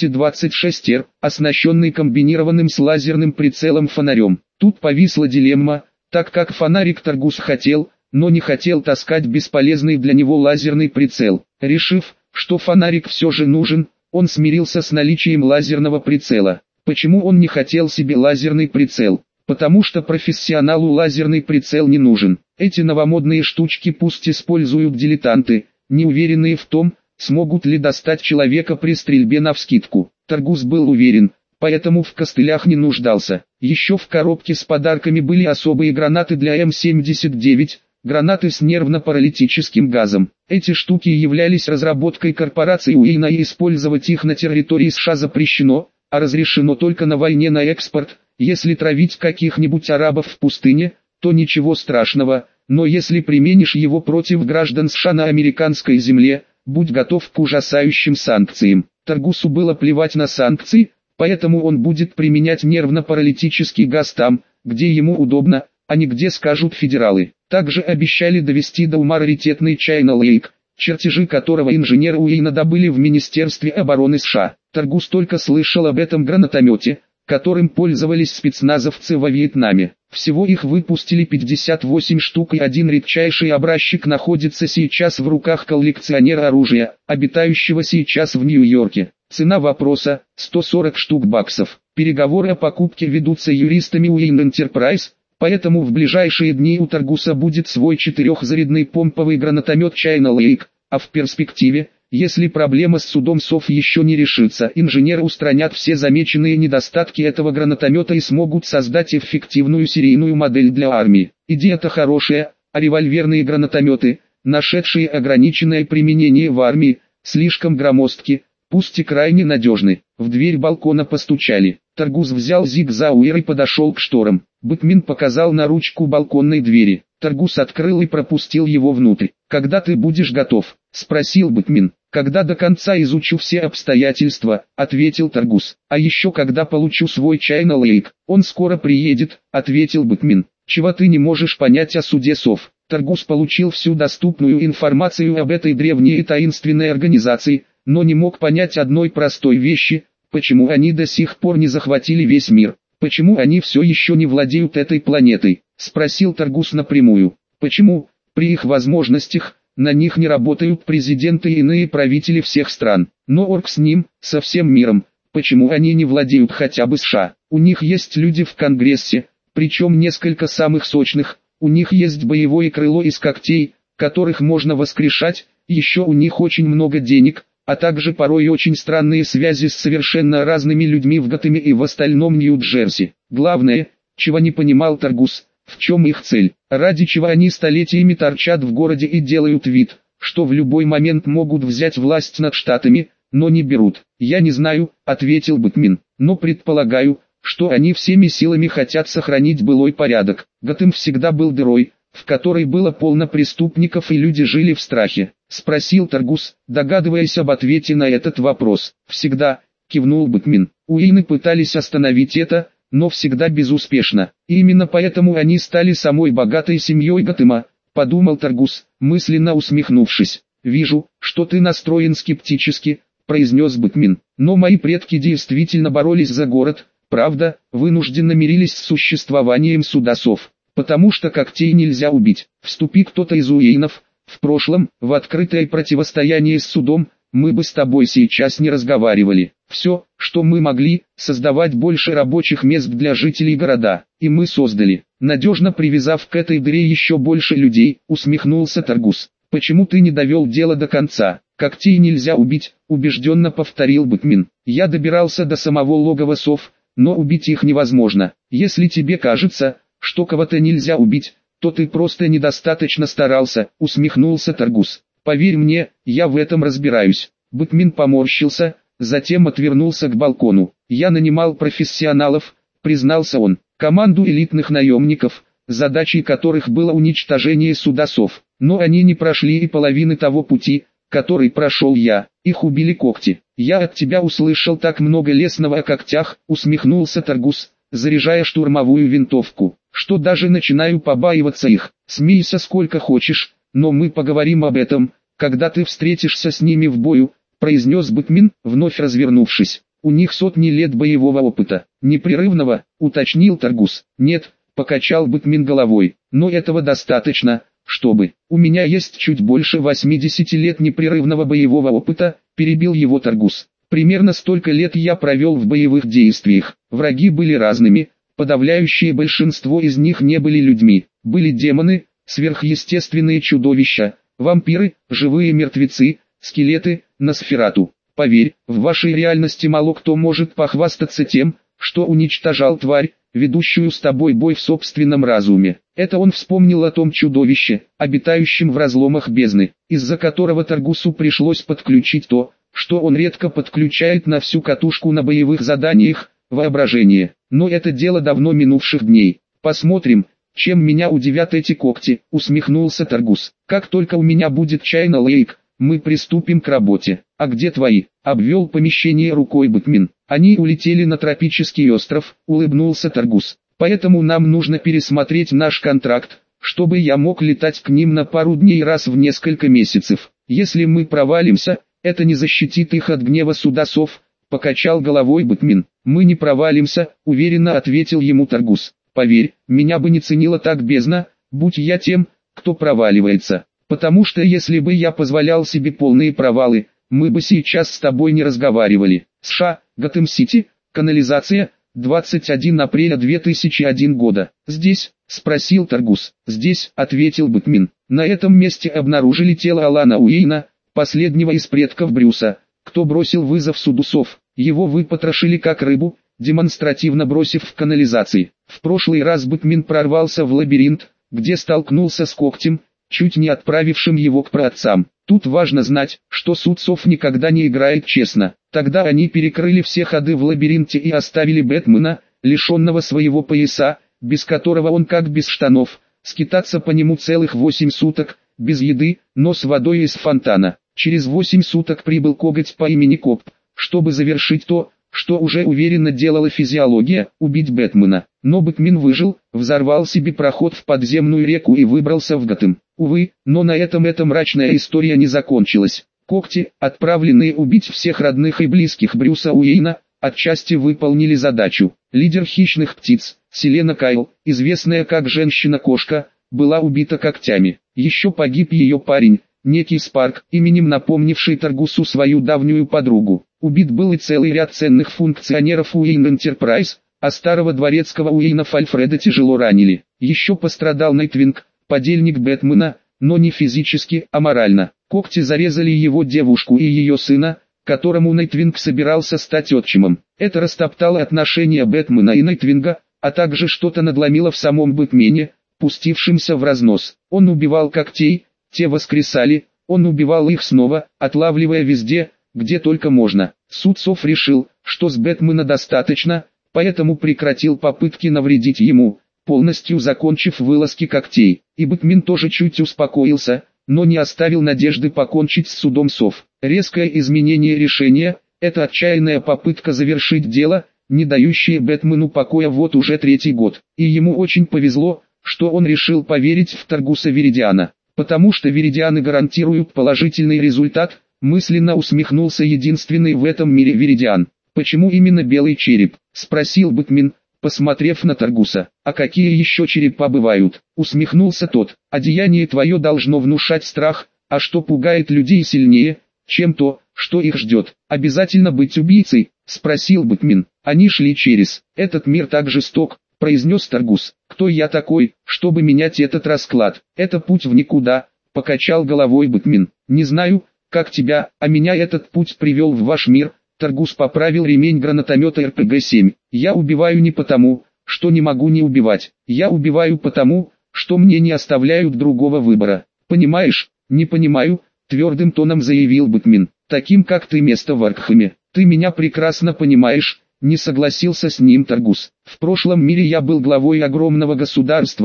P226R, оснащенные комбинированным с лазерным прицелом фонарем. Тут повисла дилемма, так как фонарик Таргус хотел, но не хотел таскать бесполезный для него лазерный прицел. Решив, что фонарик все же нужен, он смирился с наличием лазерного прицела. Почему он не хотел себе лазерный прицел? Потому что профессионалу лазерный прицел не нужен. Эти новомодные штучки пусть используют дилетанты, не уверенные в том, смогут ли достать человека при стрельбе навскидку. Таргус был уверен, поэтому в костылях не нуждался. Еще в коробке с подарками были особые гранаты для М79, гранаты с нервно-паралитическим газом. Эти штуки являлись разработкой корпорации Уэйна, и использовать их на территории США запрещено, а разрешено только на войне на экспорт. Если травить каких-нибудь арабов в пустыне, то ничего страшного, но если применишь его против граждан США на американской земле, будь готов к ужасающим санкциям. Таргусу было плевать на санкции, поэтому он будет применять нервно-паралитический газ там, где ему удобно, а не где скажут федералы. Также обещали довести до ума раритетный China Lake, чертежи которого инженеры Уэйна добыли в Министерстве обороны США. Таргус только слышал об этом гранатомете, которым пользовались спецназовцы во Вьетнаме. Всего их выпустили 58 штук, и один редчайший образчик находится сейчас в руках коллекционера оружия, обитающего сейчас в Нью-Йорке. Цена вопроса – 140 штук баксов. Переговоры о покупке ведутся юристами Wayne Enterprise, поэтому в ближайшие дни у Таргуса будет свой 4-зарядный помповый гранатомет China Lake, а в перспективе, если проблема с судом СОВ еще не решится, инженеры устранят все замеченные недостатки этого гранатомета и смогут создать эффективную серийную модель для армии. Идея-то хорошая, а револьверные гранатометы, нашедшие ограниченное применение в армии, слишком громоздки, пусть и крайне надежны. В дверь балкона постучали. Таргус взял Sig Sauer и подошел к шторам. Бэтмен показал на ручку балконной двери. Таргус открыл и пропустил его внутрь. «Когда ты будешь готов?» — спросил Бэтмен. «Когда до конца изучу все обстоятельства», — ответил Таргус. «А еще когда получу свой China Lake». «Он скоро приедет», — ответил Бэтмен. «Чего ты не можешь понять о суде СОВ?» Таргус получил всю доступную информацию об этой древней и таинственной организации, но не мог понять одной простой вещи: почему они до сих пор не захватили весь мир. «Почему они все еще не владеют этой планетой?» — спросил Таргус напрямую. «Почему, при их возможностях, на них не работают президенты и иные правители всех стран? Но орк с ним, со всем миром. Почему они не владеют хотя бы США? У них есть люди в Конгрессе, причем несколько самых сочных, у них есть боевое крыло из когтей, которых можно воскрешать, еще у них очень много денег, а также порой очень странные связи с совершенно разными людьми в Готэме и в остальном Нью-Джерси. Главное, чего не понимал Таргус, в чем их цель, ради чего они столетиями торчат в городе и делают вид, что в любой момент могут взять власть над штатами, но не берут. «Я не знаю», — ответил Бэтмен, — «но предполагаю, что они всеми силами хотят сохранить былой порядок. Готэм всегда был дырой, в которой было полно преступников и люди жили в страхе», — спросил Таргус, догадываясь об ответе на этот вопрос. «Всегда», — кивнул Бэтмен. «Уэйны пытались остановить это, но всегда безуспешно. И именно поэтому они стали самой богатой семьей Готэма», — подумал Таргус, мысленно усмехнувшись. «Вижу, что ты настроен скептически», — произнес Бэтмен. «Но мои предки действительно боролись за город, правда, вынужденно мирились с существованием суда СОВ. Потому что когтей нельзя убить. Вступи кто-то из Уэйнов в прошлом в открытое противостояние с судом, мы бы с тобой сейчас не разговаривали. Все, что мы могли, создавать больше рабочих мест для жителей города, и мы создали, надежно привязав к этой дыре еще больше людей», — усмехнулся Таргус. «Почему ты не довел дело до конца?» «Когтей нельзя убить», — убежденно повторил Бэтмен. «Я добирался до самого логова СОВ, но убить их невозможно. Если тебе кажется, что кого-то нельзя убить, то ты просто недостаточно старался», — усмехнулся Таргус. «Поверь мне, я в этом разбираюсь». Бэтмен поморщился, затем отвернулся к балкону. «Я нанимал профессионалов», — признался он, — «команду элитных наемников, задачей которых было уничтожение суда СОВ. Но они не прошли и половины того пути, который прошел я, их убили когти. Я от тебя услышал так много лесного о когтях, усмехнулся Таргус, заряжая штурмовую винтовку, что даже начинаю побаиваться их. Смейся сколько хочешь, но мы поговорим об этом, когда ты встретишься с ними в бою, произнес Бэтмен, вновь развернувшись. У них сотни лет боевого опыта. Непрерывного, уточнил Таргус. Нет, покачал Бэтмен головой, но этого достаточно, чтобы... У меня есть чуть больше 80 лет непрерывного боевого опыта, перебил его Таргус. Примерно столько лет я провел в боевых действиях. Враги были разными, подавляющее большинство из них не были людьми. Были демоны, сверхъестественные чудовища, вампиры, живые мертвецы, скелеты, Носферату. Поверь, в вашей реальности мало кто может похвастаться тем, что уничтожал тварь, ведущую с тобой бой в собственном разуме. Это он вспомнил о том чудовище, обитающем в разломах бездны, из-за которого Таргусу пришлось подключить то, что он редко подключает на всю катушку на боевых заданиях, воображение. Но это дело давно минувших дней. Посмотрим, чем меня удивят эти когти, усмехнулся Таргус. Как только у меня будет Чайна Лейк, мы приступим к работе. А где твои? Обвел помещение рукой Бэтмен. Они улетели на тропический остров, улыбнулся Таргус. Поэтому нам нужно пересмотреть наш контракт, чтобы я мог летать к ним на пару дней раз в несколько месяцев. Если мы провалимся, это не защитит их от гнева судасов, покачал головой Бэтмен. Мы не провалимся, уверенно ответил ему Таргус. Поверь, меня бы не ценила так бездна, будь я тем, кто проваливается. Потому что если бы я позволял себе полные провалы, мы бы сейчас с тобой не разговаривали. США, Готэм-Сити, канализация, 21 апреля 2001 года. Здесь, спросил Таргус. Здесь, ответил Бэтмен. На этом месте обнаружили тело Алана Уэйна, последнего из предков Брюса, кто бросил вызов судусов. Его выпотрошили как рыбу, демонстративно бросив в канализации. В прошлый раз Бэтмен прорвался в лабиринт, где столкнулся с когтем, чуть не отправившим его к праотцам. Тут важно знать, что судсов никогда не играет честно. Тогда они перекрыли все ходы в лабиринте и оставили Бэтмена, лишенного своего пояса, без которого он как без штанов, скитаться по нему целых 8 суток, без еды, но с водой из фонтана. Через 8 суток прибыл коготь по имени Коп, чтобы завершить то, что уже уверенно делала физиология, убить Бэтмена. Но Бэтмен выжил, взорвал себе проход в подземную реку и выбрался в Готэм. Увы, но на этом эта мрачная история не закончилась. Когти, отправленные убить всех родных и близких Брюса Уэйна, отчасти выполнили задачу. Лидер хищных птиц, Селена Кайл, известная как Женщина-кошка, была убита когтями. Еще погиб ее парень, некий Спарк, именем напомнивший Таргусу свою давнюю подругу. Убит был и целый ряд ценных функционеров Уэйн Энтерпрайз, а старого дворецкого Уэйна Альфреда тяжело ранили. Еще пострадал Найтвинг, подельник Бэтмена, но не физически, а морально. Когти зарезали его девушку и ее сына, которому Найтвинг собирался стать отчимом. Это растоптало отношения Бэтмена и Найтвинга, а также что-то надломило в самом Бэтмене, пустившемся в разнос. Он убивал когтей, те воскресали, он убивал их снова, отлавливая везде, где только можно. Судсов решил, что с Бэтмена достаточно, поэтому прекратил попытки навредить ему, полностью закончив вылазки когтей. И Бэтмен тоже чуть успокоился, но не оставил надежды покончить с судом сов. Резкое изменение решения – это отчаянная попытка завершить дело, не дающее Бэтмену покоя вот уже 3-й год. И ему очень повезло, что он решил поверить в Таргуса Виридиана. Потому что Виридианы гарантируют положительный результат, мысленно усмехнулся единственный в этом мире Виридиан. «Почему именно белый череп?» – спросил Бэтмен, посмотрев на Таргуса. «А какие еще черепа бывают?» – усмехнулся тот. «Одеяние твое должно внушать страх, а что пугает людей сильнее, чем то, что их ждет? Обязательно быть убийцей?» – спросил Бэтмен. «Они шли через этот мир так жесток», – произнес Таргус. «Кто я такой, чтобы менять этот расклад? Это путь в никуда», – покачал головой Бэтмен. «Не знаю, как тебя, а меня этот путь привел в ваш мир». Таргус поправил ремень гранатомета РПГ-7. «Я убиваю не потому, что не могу не убивать. Я убиваю потому, что мне не оставляют другого выбора. Понимаешь?» «Не понимаю», — твердым тоном заявил Бэтмен. «Таким как ты место в Аркхеме. Ты меня прекрасно понимаешь», — не согласился с ним Таргус. «В прошлом мире я был главой огромного государства,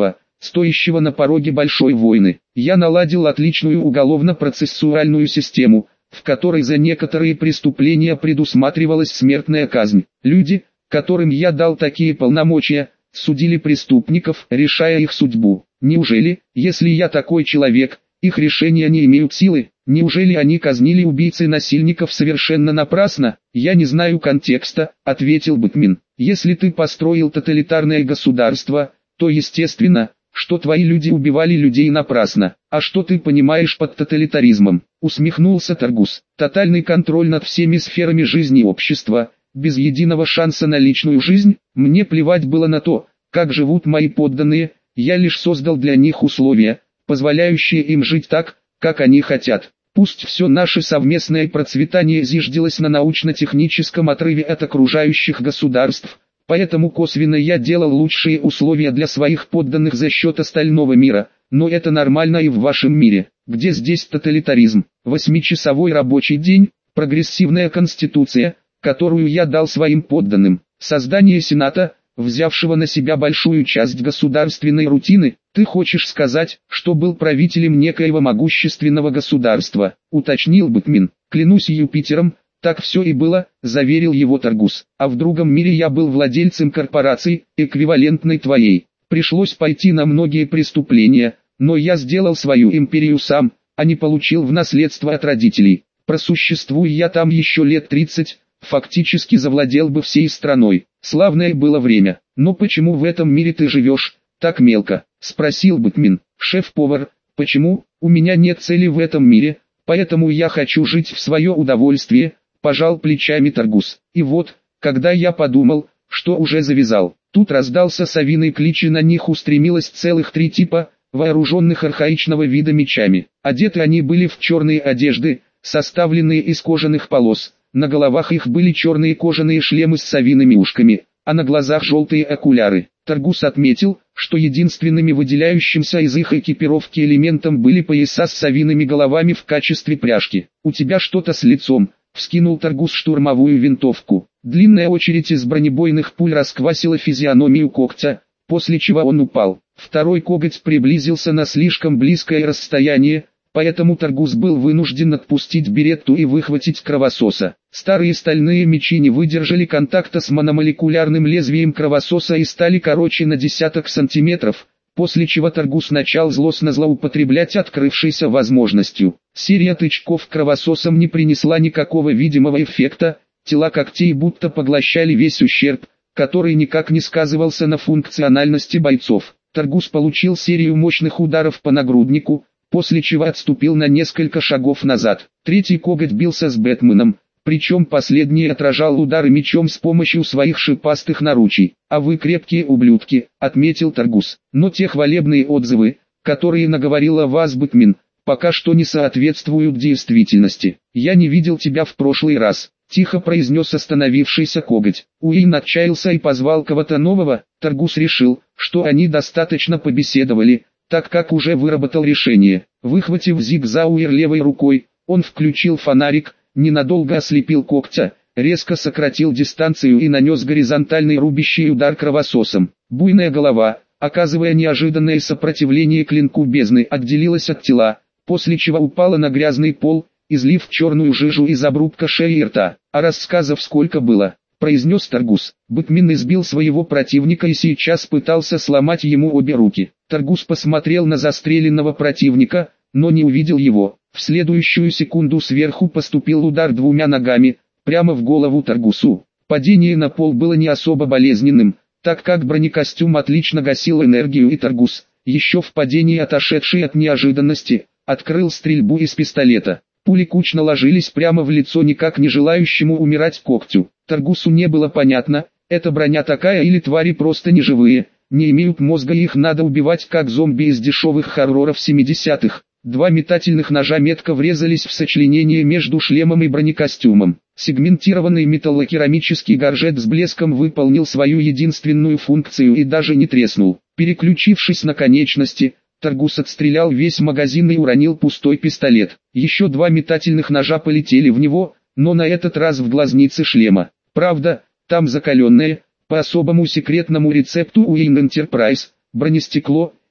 стоящего на пороге большой войны. Я наладил отличную уголовно-процессуальную систему, в которой за некоторые преступления предусматривалась смертная казнь. Люди, которым я дал такие полномочия, судили преступников, решая их судьбу. Неужели, если я такой человек, их решения не имеют силы? Неужели они казнили убийц и насильников совершенно напрасно? Я не знаю контекста, ответил Бэтмен. Если ты построил тоталитарное государство, то естественно, что твои люди убивали людей напрасно. А что ты понимаешь под тоталитаризмом? Усмехнулся Таргус. Тотальный контроль над всеми сферами жизни общества, без единого шанса на личную жизнь. Мне плевать было на то, как живут мои подданные, я лишь создал для них условия, позволяющие им жить так, как они хотят. Пусть все наше совместное процветание зиждилось на научно-техническом отрыве от окружающих государств, поэтому косвенно я делал лучшие условия для своих подданных за счет остального мира, но это нормально и в вашем мире. Где здесь тоталитаризм? 8-часовой рабочий день, прогрессивная конституция, которую я дал своим подданным, создание Сената, взявшего на себя большую часть государственной рутины. Ты хочешь сказать, что был правителем некоего могущественного государства, уточнил Бэтмен. Клянусь Юпитером, так все и было, заверил его Таргус. А в другом мире я был владельцем корпорации, эквивалентной твоей. Пришлось пойти на многие преступления, но я сделал свою империю сам, а не получил в наследство от родителей. Просуществуя я там еще лет 30, фактически завладел бы всей страной. Славное было время. Но почему в этом мире ты живешь так мелко? Спросил Бэтмен. Шеф-повар, почему? У меня нет цели в этом мире, поэтому я хочу жить в свое удовольствие, пожал плечами Таргус. И вот, когда я подумал, что уже завязал, тут раздался совиный клич, и на них устремилось целых 3 типа, вооруженных архаичного вида мечами. Одеты они были в черные одежды, составленные из кожаных полос. На головах их были черные кожаные шлемы с совиными ушками, а на глазах желтые окуляры. Таргус отметил, что единственными выделяющимся из их экипировки элементом были пояса с совиными головами в качестве пряжки. «У тебя что-то с лицом», — вскинул Таргус штурмовую винтовку. Длинная очередь из бронебойных пуль расквасила физиономию когтя, после чего он упал. Второй коготь приблизился на слишком близкое расстояние, поэтому Таргус был вынужден отпустить беретту и выхватить кровососа. Старые стальные мечи не выдержали контакта с мономолекулярным лезвием кровососа и стали короче на десяток сантиметров, после чего Таргус начал злостно злоупотреблять открывшейся возможностью. Серия тычков кровососом не принесла никакого видимого эффекта, тела когтей будто поглощали весь ущерб, который никак не сказывался на функциональности бойцов. Таргус получил серию мощных ударов по нагруднику, после чего отступил на несколько шагов назад. Третий коготь бился с Бэтменом, причем последний отражал удары мечом с помощью своих шипастых наручий. «А вы крепкие ублюдки», — отметил Таргус. «Но те хвалебные отзывы, которые наговорил о вас Бэтмен, пока что не соответствуют действительности. Я не видел тебя в прошлый раз», — тихо произнес остановившийся коготь. Уин отчаялся и позвал кого-то нового. Таргус решил, что они достаточно побеседовали, так как уже выработал решение. Выхватив зигзауэр левой рукой, он включил фонарик, ненадолго ослепил когтя, резко сократил дистанцию и нанес горизонтальный рубящий удар кровососом. Буйная голова, оказывая неожиданное сопротивление клинку бездны, отделилась от тела, после чего упала на грязный пол, излив черную жижу из обрубка шеи и рта. «А рассказов сколько было?» — произнес Таргус. Бэтмен избил своего противника и сейчас пытался сломать ему обе руки. Таргус посмотрел на застреленного противника, но не увидел его. В следующую секунду сверху поступил удар 2 ногами, прямо в голову Таргусу. Падение на пол было не особо болезненным, так как бронекостюм отлично гасил энергию, и Таргус, еще в падении отошедший от неожиданности, открыл стрельбу из пистолета. Пули кучно ложились прямо в лицо никак не желающему умирать когтю. Таргусу не было понятно, это броня такая или твари просто неживые, не имеют мозга и их надо убивать как зомби из дешевых хорроров 70-х. 2 метательных ножа метко врезались в сочленение между шлемом и бронекостюмом. Сегментированный металлокерамический горжет с блеском выполнил свою единственную функцию и даже не треснул. Переключившись на конечности, Таргус отстрелял весь магазин и уронил пустой пистолет. Еще 2 метательных ножа полетели в него, но на этот раз в глазницы шлема. Правда, там закаленное, по особому секретному рецепту Уин Enterprise, бронестекло,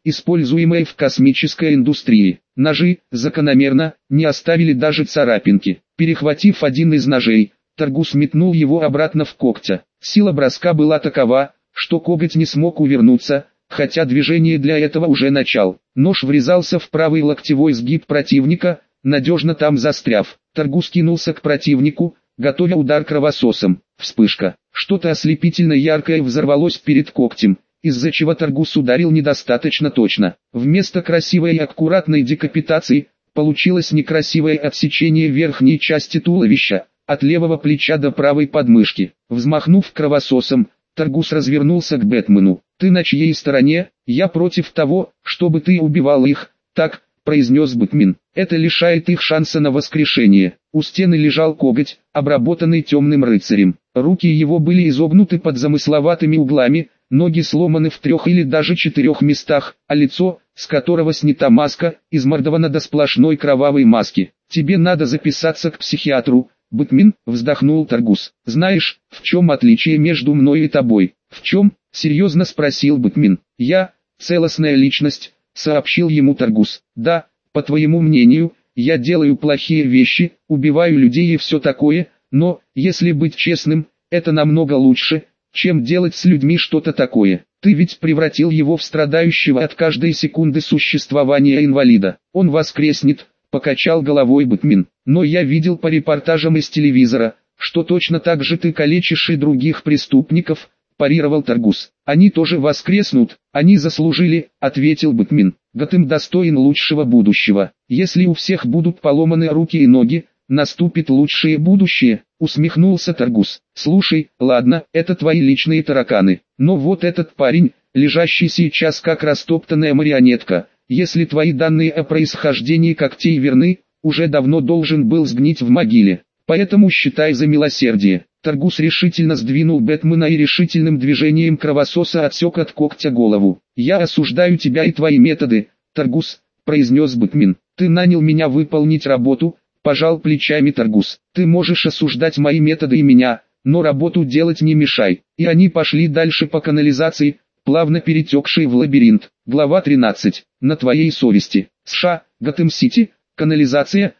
используемые в космической индустрии. Ножи, закономерно, не оставили даже царапинки. Перехватив один из ножей, Таргус метнул его обратно в когтя. Сила броска была такова, что коготь не смог увернуться, хотя движение для этого уже начал. Нож врезался в правый локтевой сгиб противника, надежно там застряв. Таргус кинулся к противнику, готовя удар кровососом. Вспышка. Что-то ослепительно яркое взорвалось перед когтем, из-за чего Таргус ударил недостаточно точно. Вместо красивой и аккуратной декапитации, получилось некрасивое отсечение верхней части туловища, от левого плеча до правой подмышки. Взмахнув кровососом, Таргус развернулся к Бэтмену. «Ты на чьей стороне? Я против того, чтобы ты убивал их, так», — произнес Бэтмен. «Это лишает их шанса на воскрешение». У стены лежал коготь, обработанный темным рыцарем. Руки его были изогнуты под замысловатыми углами, ноги сломаны в 3 или даже 4 местах, а лицо, с которого снята маска, измордовано до сплошной кровавой маски. «Тебе надо записаться к психиатру, Бэтмен», — вздохнул Таргус. «Знаешь, в чем отличие между мной и тобой?» «В чем?» — серьезно спросил Бэтмен. «Я — целостная личность», — сообщил ему Таргус. «Да, по твоему мнению, я делаю плохие вещи, убиваю людей и все такое, но, если быть честным, это намного лучше, чем делать с людьми что-то такое. Ты ведь превратил его в страдающего от каждой секунды существования инвалида. Он воскреснет», — покачал головой Бэтмен. «Но я видел по репортажам из телевизора, что точно так же ты калечишь и других преступников», — парировал Таргус. «Они тоже воскреснут, они заслужили», — ответил Бэтмен. «Готэм достоин лучшего будущего. Если у всех будут поломаны руки и ноги, наступит лучшее будущее», — усмехнулся Таргус. «Слушай, ладно, это твои личные тараканы, но вот этот парень, лежащий сейчас как растоптанная марионетка, если твои данные о происхождении когтей верны, уже давно должен был сгнить в могиле. Поэтому считай за милосердие». Таргус решительно сдвинул Бэтмена и решительным движением кровососа отсек от когтя голову. «Я осуждаю тебя и твои методы, Таргус», — произнес Бэтмен. «Ты нанял меня выполнить работу», — пожал плечами Таргус. «Ты можешь осуждать мои методы и меня, но работу делать не мешай». И они пошли дальше по канализации, плавно перетекшей в лабиринт. Глава 13. На твоей совести. США, Готэм-Сити, канализация,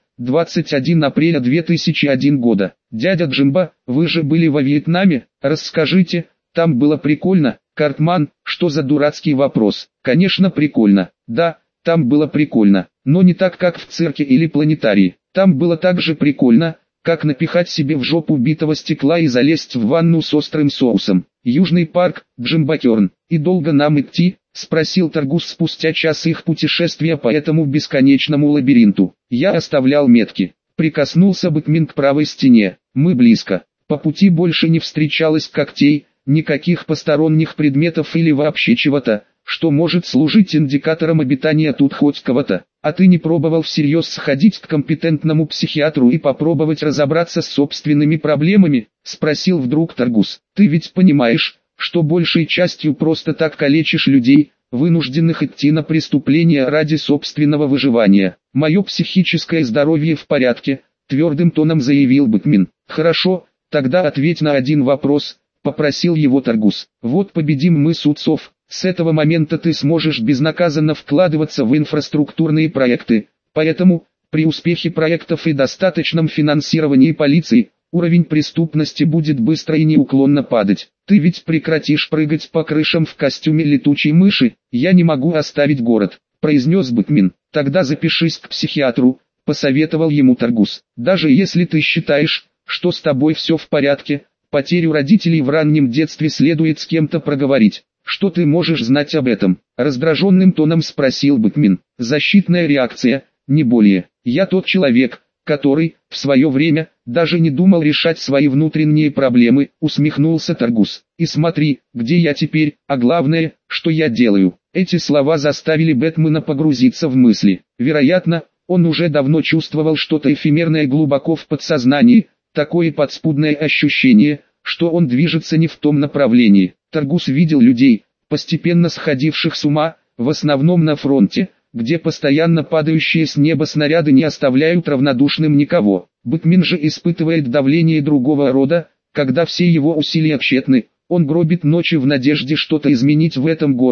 21 апреля 2001 года. «Дядя Джимбо, вы же были во Вьетнаме, расскажите, там было прикольно?» Картман: «Что за дурацкий вопрос? Конечно прикольно. Да, там было прикольно, но не так, как в цирке или планетарии. Там было так же прикольно, как напихать себе в жопу битого стекла и залезть в ванну с острым соусом». Южный парк, Джимбо Керн. «И долго нам идти?» — спросил Таргус спустя час их путешествия по этому бесконечному лабиринту. «Я оставлял метки». Прикоснулся Бэтмен к правой стене. «Мы близко. По пути больше не встречалось когтей, никаких посторонних предметов или вообще чего-то, что может служить индикатором обитания тут хоть кого-то. А ты не пробовал всерьез сходить к компетентному психиатру и попробовать разобраться с собственными проблемами?» — спросил вдруг Таргус. «Ты ведь понимаешь, что большей частью просто так калечишь людей, вынужденных идти на преступления ради собственного выживания?» «Мое психическое здоровье в порядке», — твердым тоном заявил Бэтмен. «Хорошо, тогда ответь на один вопрос», — попросил его Таргус. «Вот победим мы судцов, с этого момента ты сможешь безнаказанно вкладываться в инфраструктурные проекты, поэтому, при успехе проектов и достаточном финансировании полиции, уровень преступности будет быстро и неуклонно падать. Ты ведь прекратишь прыгать по крышам в костюме летучей мыши. Я не могу оставить город», — произнес Бэтмен. «Тогда запишись к психиатру», — посоветовал ему Таргус. «Даже если ты считаешь, что с тобой все в порядке, потерю родителей в раннем детстве следует с кем-то проговорить. Что ты можешь знать об этом?» — раздраженным тоном спросил Бэтмен. «Защитная реакция, не более. Я тот человек, который, в свое время, даже не думал решать свои внутренние проблемы», — усмехнулся Таргус. «И смотри, где я теперь, а главное, что я делаю». Эти слова заставили Бэтмена погрузиться в мысли. Вероятно, он уже давно чувствовал что-то эфемерное глубоко в подсознании, такое подспудное ощущение, что он движется не в том направлении. Таргус видел людей, постепенно сходивших с ума, в основном на фронте, где постоянно падающие с неба снаряды не оставляют равнодушным никого. Бэтмен же испытывает давление другого рода, когда все его усилия тщетны. Он гробит ночи в надежде что-то изменить в этом городе,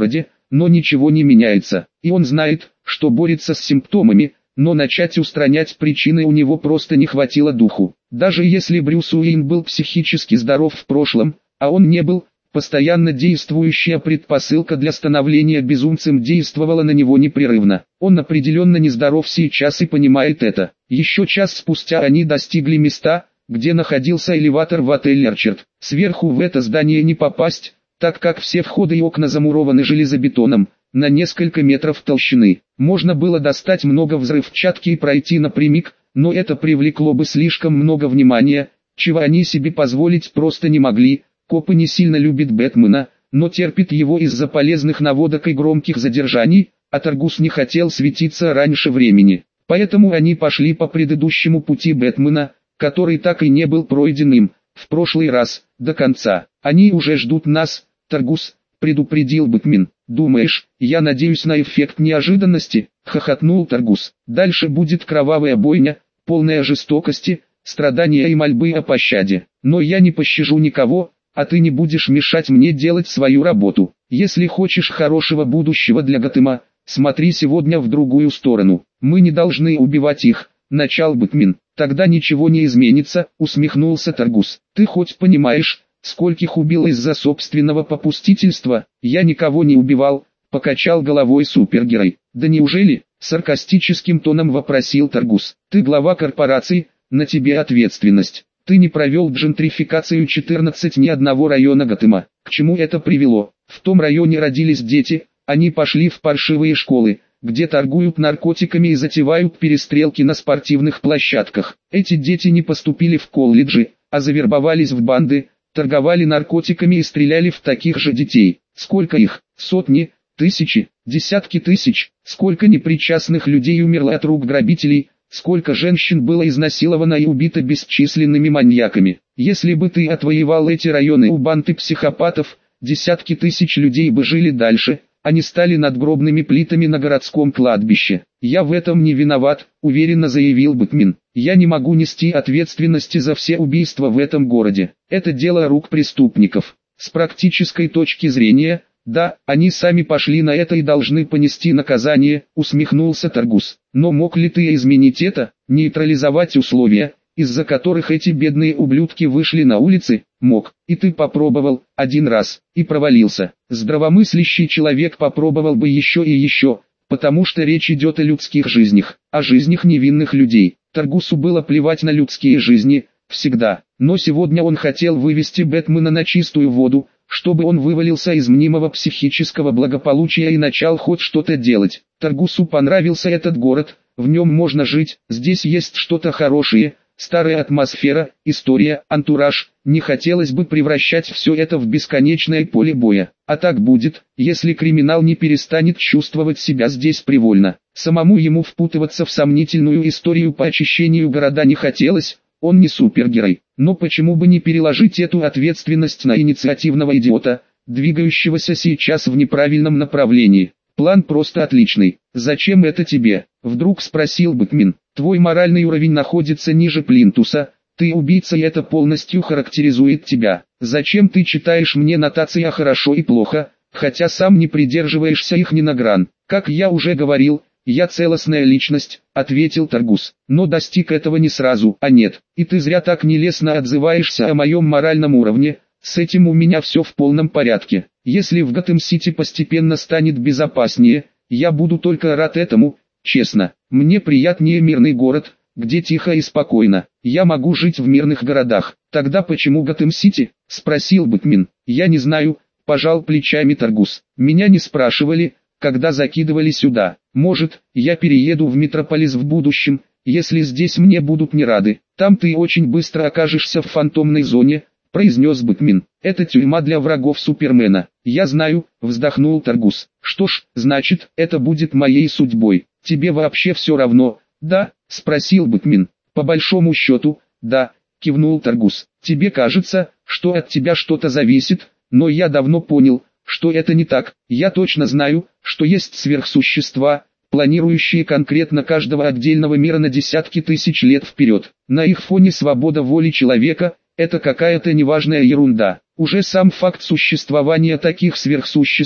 но ничего не меняется. И он знает, что борется с симптомами, но начать устранять причины у него просто не хватило духу. Даже если Брюс Уэйн был психически здоров в прошлом, а он не был, постоянно действующая предпосылка для становления безумцем действовала на него непрерывно. Он определенно нездоров сейчас и понимает это. Еще час спустя они достигли места, где находился элеватор в отель Эрчард. Сверху в это здание не попасть, так как все входы и окна замурованы железобетоном, на несколько метров толщины. Можно было достать много взрывчатки и пройти напрямик, но это привлекло бы слишком много внимания, чего они себе позволить просто не могли. Копы не сильно любят Бэтмена, но терпит его из-за полезных наводок и громких задержаний, а Таргус не хотел светиться раньше времени. Поэтому они пошли по предыдущему пути Бэтмена, который так и не был пройден им, в прошлый раз, до конца. «Они уже ждут нас, Таргус», — предупредил Бэтмен. «Думаешь, я надеюсь на эффект неожиданности?» — хохотнул Таргус. «Дальше будет кровавая бойня, полная жестокости, страдания и мольбы о пощаде. Но я не пощажу никого, а ты не будешь мешать мне делать свою работу. Если хочешь хорошего будущего для Готэма, смотри сегодня в другую сторону. Мы не должны убивать их», — начал Бэтмен. «Тогда ничего не изменится», — усмехнулся Таргус. «Ты хоть понимаешь, скольких убил из-за собственного попустительства?» «Я никого не убивал», — покачал головой супергерой. «Да неужели?» — саркастическим тоном вопросил Таргус. «Ты глава корпорации, на тебе ответственность. Ты не провел джентрификацию 14 ни одного района Готэма. К чему это привело? В том районе родились дети, они пошли в паршивые школы, где торгуют наркотиками и затевают перестрелки на спортивных площадках. Эти дети не поступили в колледжи, а завербовались в банды, торговали наркотиками и стреляли в таких же детей. Сколько их? Сотни, тысячи, десятки тысяч. Сколько непричастных людей умерло от рук грабителей, сколько женщин было изнасиловано и убито бесчисленными маньяками. Если бы ты отвоевал эти районы у банды психопатов, десятки тысяч людей бы жили дальше, они стали надгробными плитами на городском кладбище. «Я в этом не виноват», — уверенно заявил Бэтмен. «Я не могу нести ответственности за все убийства в этом городе. Это дело рук преступников. С практической точки зрения, да, они сами пошли на это и должны понести наказание», — усмехнулся Таргус. «Но мог ли ты изменить это, нейтрализовать условия, из-за которых эти бедные ублюдки вышли на улицы?» «Мог, и ты попробовал, один раз, и провалился. Здравомыслящий человек попробовал бы еще и еще, потому что речь идет о людских жизнях, о жизнях невинных людей». Таргусу было плевать на людские жизни, всегда, но сегодня он хотел вывести Бэтмена на чистую воду, чтобы он вывалился из мнимого психического благополучия и начал хоть что-то делать. Таргусу понравился этот город, в нем можно жить, здесь есть что-то хорошее. Старая атмосфера, история, антураж. Не хотелось бы превращать все это в бесконечное поле боя. А так будет, если криминал не перестанет чувствовать себя здесь привольно. Самому ему впутываться в сомнительную историю по очищению города не хотелось, он не супергерой. Но почему бы не переложить эту ответственность на инициативного идиота, двигающегося сейчас в неправильном направлении? План просто отличный. «Зачем это тебе?» — вдруг спросил Бэтмен. «Твой моральный уровень находится ниже плинтуса, ты убийца и это полностью характеризует тебя. Зачем ты читаешь мне нотации о хорошо и плохо, хотя сам не придерживаешься их ни на гран?» «Как я уже говорил, я целостная личность», — ответил Таргус. «Но достиг этого не сразу, а нет. И ты зря так нелестно отзываешься о моем моральном уровне, с этим у меня все в полном порядке. Если в Готэм-Сити постепенно станет безопаснее, я буду только рад этому, честно. Мне приятнее мирный город, где тихо и спокойно. Я могу жить в мирных городах». «Тогда почему Готэм-Сити?» — спросил Бэтмен. «Я не знаю», — пожал плечами Таргус. «Меня не спрашивали, когда закидывали сюда. Может, я перееду в Метрополис в будущем, если здесь мне будут не рады. Там ты очень быстро окажешься в фантомной зоне», — произнес Бэтмен. «Это тюрьма для врагов Супермена». «Я знаю», — вздохнул Таргус. «Что ж, значит, это будет моей судьбой. Тебе вообще все равно, да?» — спросил Бэтмен. «По большому счету, да», — кивнул Таргус. «Тебе кажется, что от тебя что-то зависит, но я давно понял, что это не так. Я точно знаю, что есть сверхсущества, планирующие конкретно каждого отдельного мира на десятки тысяч лет вперед. На их фоне свобода воли человека — это какая-то неважная ерунда. Уже сам факт существования таких сверхсуществ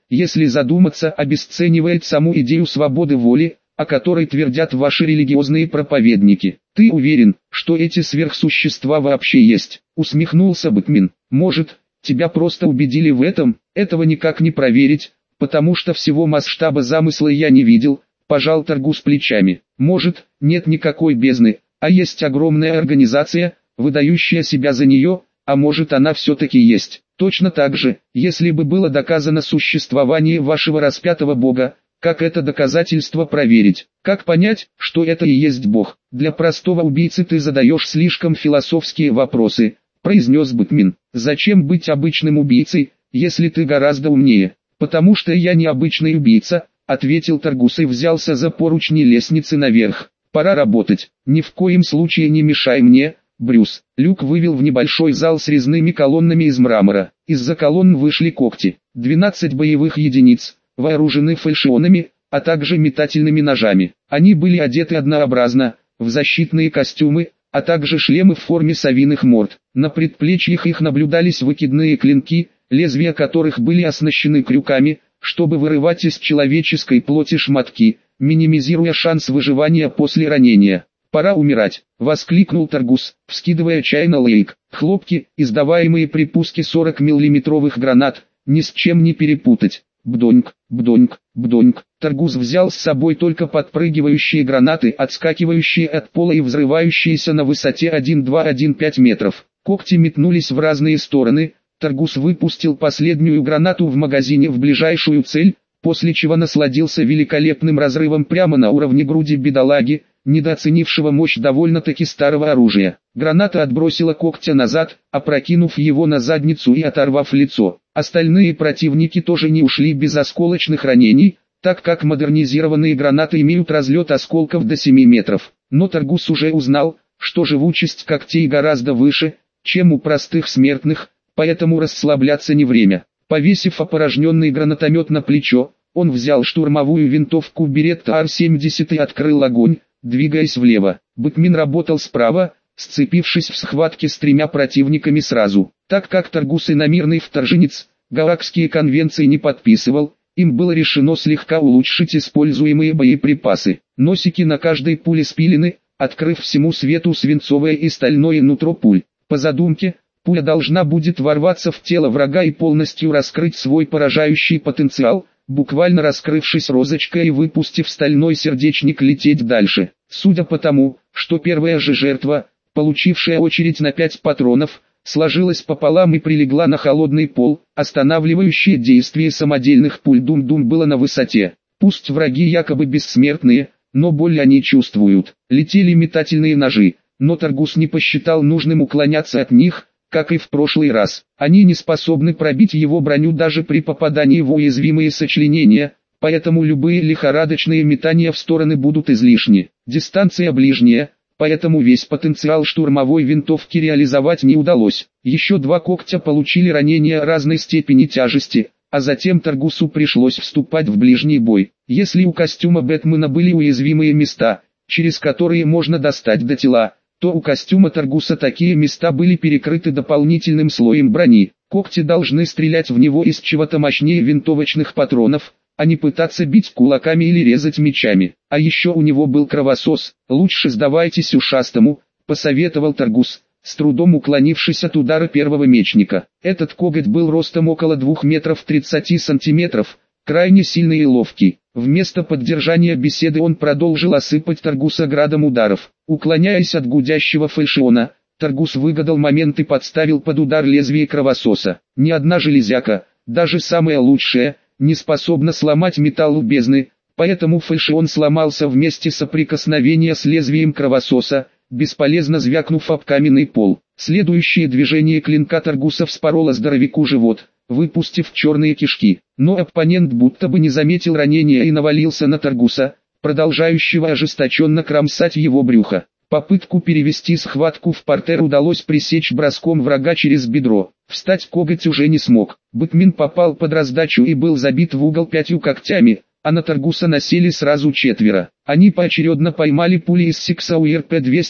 если задуматься, обесценивает саму идею свободы воли, о которой твердят ваши религиозные проповедники. Ты уверен, что эти сверхсущества вообще есть? Усмехнулся Бэтмен. Может, тебя просто убедили в этом? Этого никак не проверить, потому что всего масштаба замысла я не видел. Пожал Таргус плечами. Может, нет никакой бездны, а есть огромная организация, выдающая себя за нее, а может она все-таки есть. Точно так же, если бы было доказано существование вашего распятого бога, как это доказательство проверить? Как понять, что это и есть бог? Для простого убийцы ты задаешь слишком философские вопросы, произнес Бэтмен. Зачем быть обычным убийцей, если ты гораздо умнее? Потому что я не обычный убийца, ответил Таргус и взялся за поручни лестницы наверх. Пора работать. Ни в коем случае не мешай мне, Брюс. Люк вывел в небольшой зал с резными колоннами из мрамора. Из-за колонн вышли когти. 12 боевых единиц, вооружены фальшионами, а также метательными ножами. Они были одеты однообразно, в защитные костюмы, а также шлемы в форме совиных морд. На предплечьях их наблюдались выкидные клинки, лезвия которых были оснащены крюками, чтобы вырывать из человеческой плоти шматки, минимизируя шанс выживания после ранения. «Пора умирать», — воскликнул Таргус, вскидывая чай на лейк. Хлопки, издаваемые при пуске 40-миллиметровых гранат, ни с чем не перепутать. Бдоньк, бдоньк, бдоньк. Таргус взял с собой только подпрыгивающие гранаты, отскакивающие от пола и взрывающиеся на высоте 1,2-1,5 метров. Когти метнулись в разные стороны. Таргус выпустил последнюю гранату в магазине в ближайшую цель, после чего насладился великолепным разрывом прямо на уровне груди бедолаги, недооценившего мощь довольно-таки старого оружия. Граната отбросила когтя назад, опрокинув его на задницу и оторвав лицо. Остальные противники тоже не ушли без осколочных ранений, так как модернизированные гранаты имеют разлет осколков до 7 метров. Но Таргус уже узнал, что живучесть когтей гораздо выше, чем у простых смертных, поэтому расслабляться не время. Повесив опорожненный гранатомет на плечо, он взял штурмовую винтовку Беретта Ар-70 и открыл огонь, двигаясь влево. Бэтмен работал справа, сцепившись в схватке с 3 противниками сразу. Так как Таргус иномирный вторженец, Галакские конвенции не подписывал, им было решено слегка улучшить используемые боеприпасы. Носики на каждой пуле спилены, открыв всему свету свинцовое и стальное нутро пуль. По задумке, пуля должна будет ворваться в тело врага и полностью раскрыть свой поражающий потенциал, буквально раскрывшись розочкой и выпустив стальной сердечник лететь дальше. Судя по тому, что первая же жертва, получившая очередь на 5 патронов, сложилась пополам и прилегла на холодный пол, останавливающее действие самодельных пуль Дум-Дум было на высоте. Пусть враги якобы бессмертные, но боль они чувствуют. Летели метательные ножи, но Таргус не посчитал нужным уклоняться от них, как и в прошлый раз. Они не способны пробить его броню даже при попадании в уязвимые сочленения, поэтому любые лихорадочные метания в стороны будут излишни. Дистанция ближняя, поэтому весь потенциал штурмовой винтовки реализовать не удалось. Еще 2 когтя получили ранения разной степени тяжести, а затем Таргусу пришлось вступать в ближний бой. Если у костюма Бэтмена были уязвимые места, через которые можно достать до тела, то у костюма Таргуса такие места были перекрыты дополнительным слоем брони. Когти должны стрелять в него из чего-то мощнее винтовочных патронов, а не пытаться бить кулаками или резать мечами. А еще у него был кровосос. «Лучше сдавайтесь ушастому», — посоветовал Таргус, с трудом уклонившись от удара первого мечника. Этот коготь был ростом около 2 метров 30 сантиметров, крайне сильный и ловкий. Вместо поддержания беседы он продолжил осыпать Таргуса градом ударов. Уклоняясь от гудящего фальшиона, Таргус выгадал момент и подставил под удар лезвие кровососа. Ни одна железяка, даже самая лучшая, не способна сломать металл бездны, поэтому фальшион сломался вместе соприкосновения с лезвием кровососа, бесполезно звякнув об каменный пол. Следующее движение клинка Таргуса вспороло здоровяку живот, выпустив черные кишки. Но оппонент будто бы не заметил ранения и навалился на Таргуса, продолжающего ожесточенно кромсать его брюхо. Попытку перевести схватку в партер удалось пресечь броском врага через бедро. Встать коготь уже не смог. Бэтмен попал под раздачу и был забит в угол 5 когтями, а на Таргуса насели сразу 4. Они поочередно поймали пули из Sixauer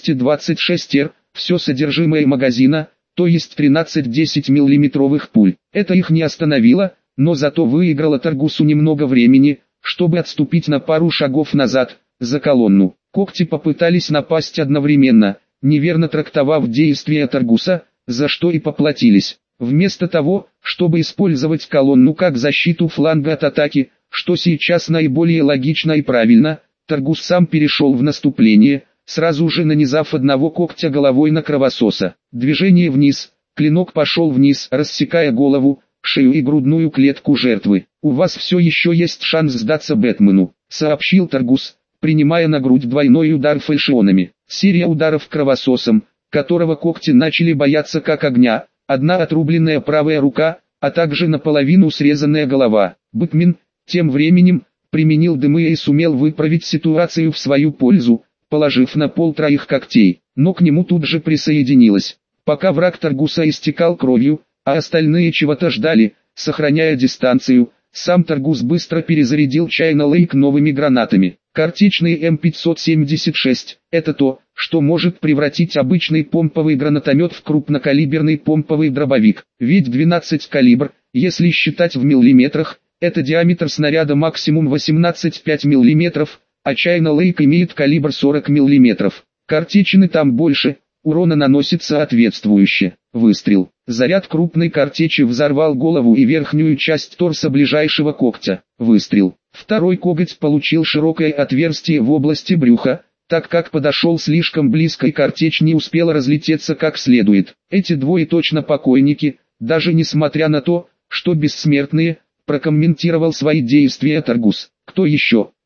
P226R, все содержимое магазина, то есть 13 10-миллиметровых пуль. Это их не остановило, но зато выиграла Таргусу немного времени, чтобы отступить на пару шагов назад, за колонну. Когти попытались напасть одновременно, неверно трактовав действия Таргуса, за что и поплатились. Вместо того, чтобы использовать колонну как защиту фланга от атаки, что сейчас наиболее логично и правильно, Таргус сам перешел в наступление, сразу же нанизав одного когтя головой на кровососа. Движение вниз, клинок пошел вниз, рассекая голову, шею и грудную клетку жертвы. «У вас все еще есть шанс сдаться Бэтмену», — сообщил Таргус, принимая на грудь двойной удар фальшионами. Серия ударов кровососом, которого когти начали бояться как огня, одна отрубленная правая рука, а также наполовину срезанная голова. Бэтмен, тем временем, применил дымы и сумел выправить ситуацию в свою пользу, положив на пол троих когтей, но к нему тут же присоединилось. Пока враг Таргуса истекал кровью, а остальные чего-то ждали, сохраняя дистанцию, сам Таргус быстро перезарядил Чайна Лейк новыми гранатами. Картечный М576 – это то, что может превратить обычный помповый гранатомет в крупнокалиберный помповый дробовик. Ведь 12 калибр, если считать в миллиметрах, это диаметр снаряда максимум 18,5 мм, а Чайна Лейк имеет калибр 40 мм. Картечины там больше, урона наносит соответствующе. Выстрел. Заряд крупной картечи взорвал голову и верхнюю часть торса ближайшего когтя. Выстрел. Второй коготь получил широкое отверстие в области брюха, так как подошел слишком близко и картечь не успела разлететься как следует. Эти двое точно покойники, даже несмотря на то, что бессмертные, прокомментировал свои действия Таргус. Кто еще?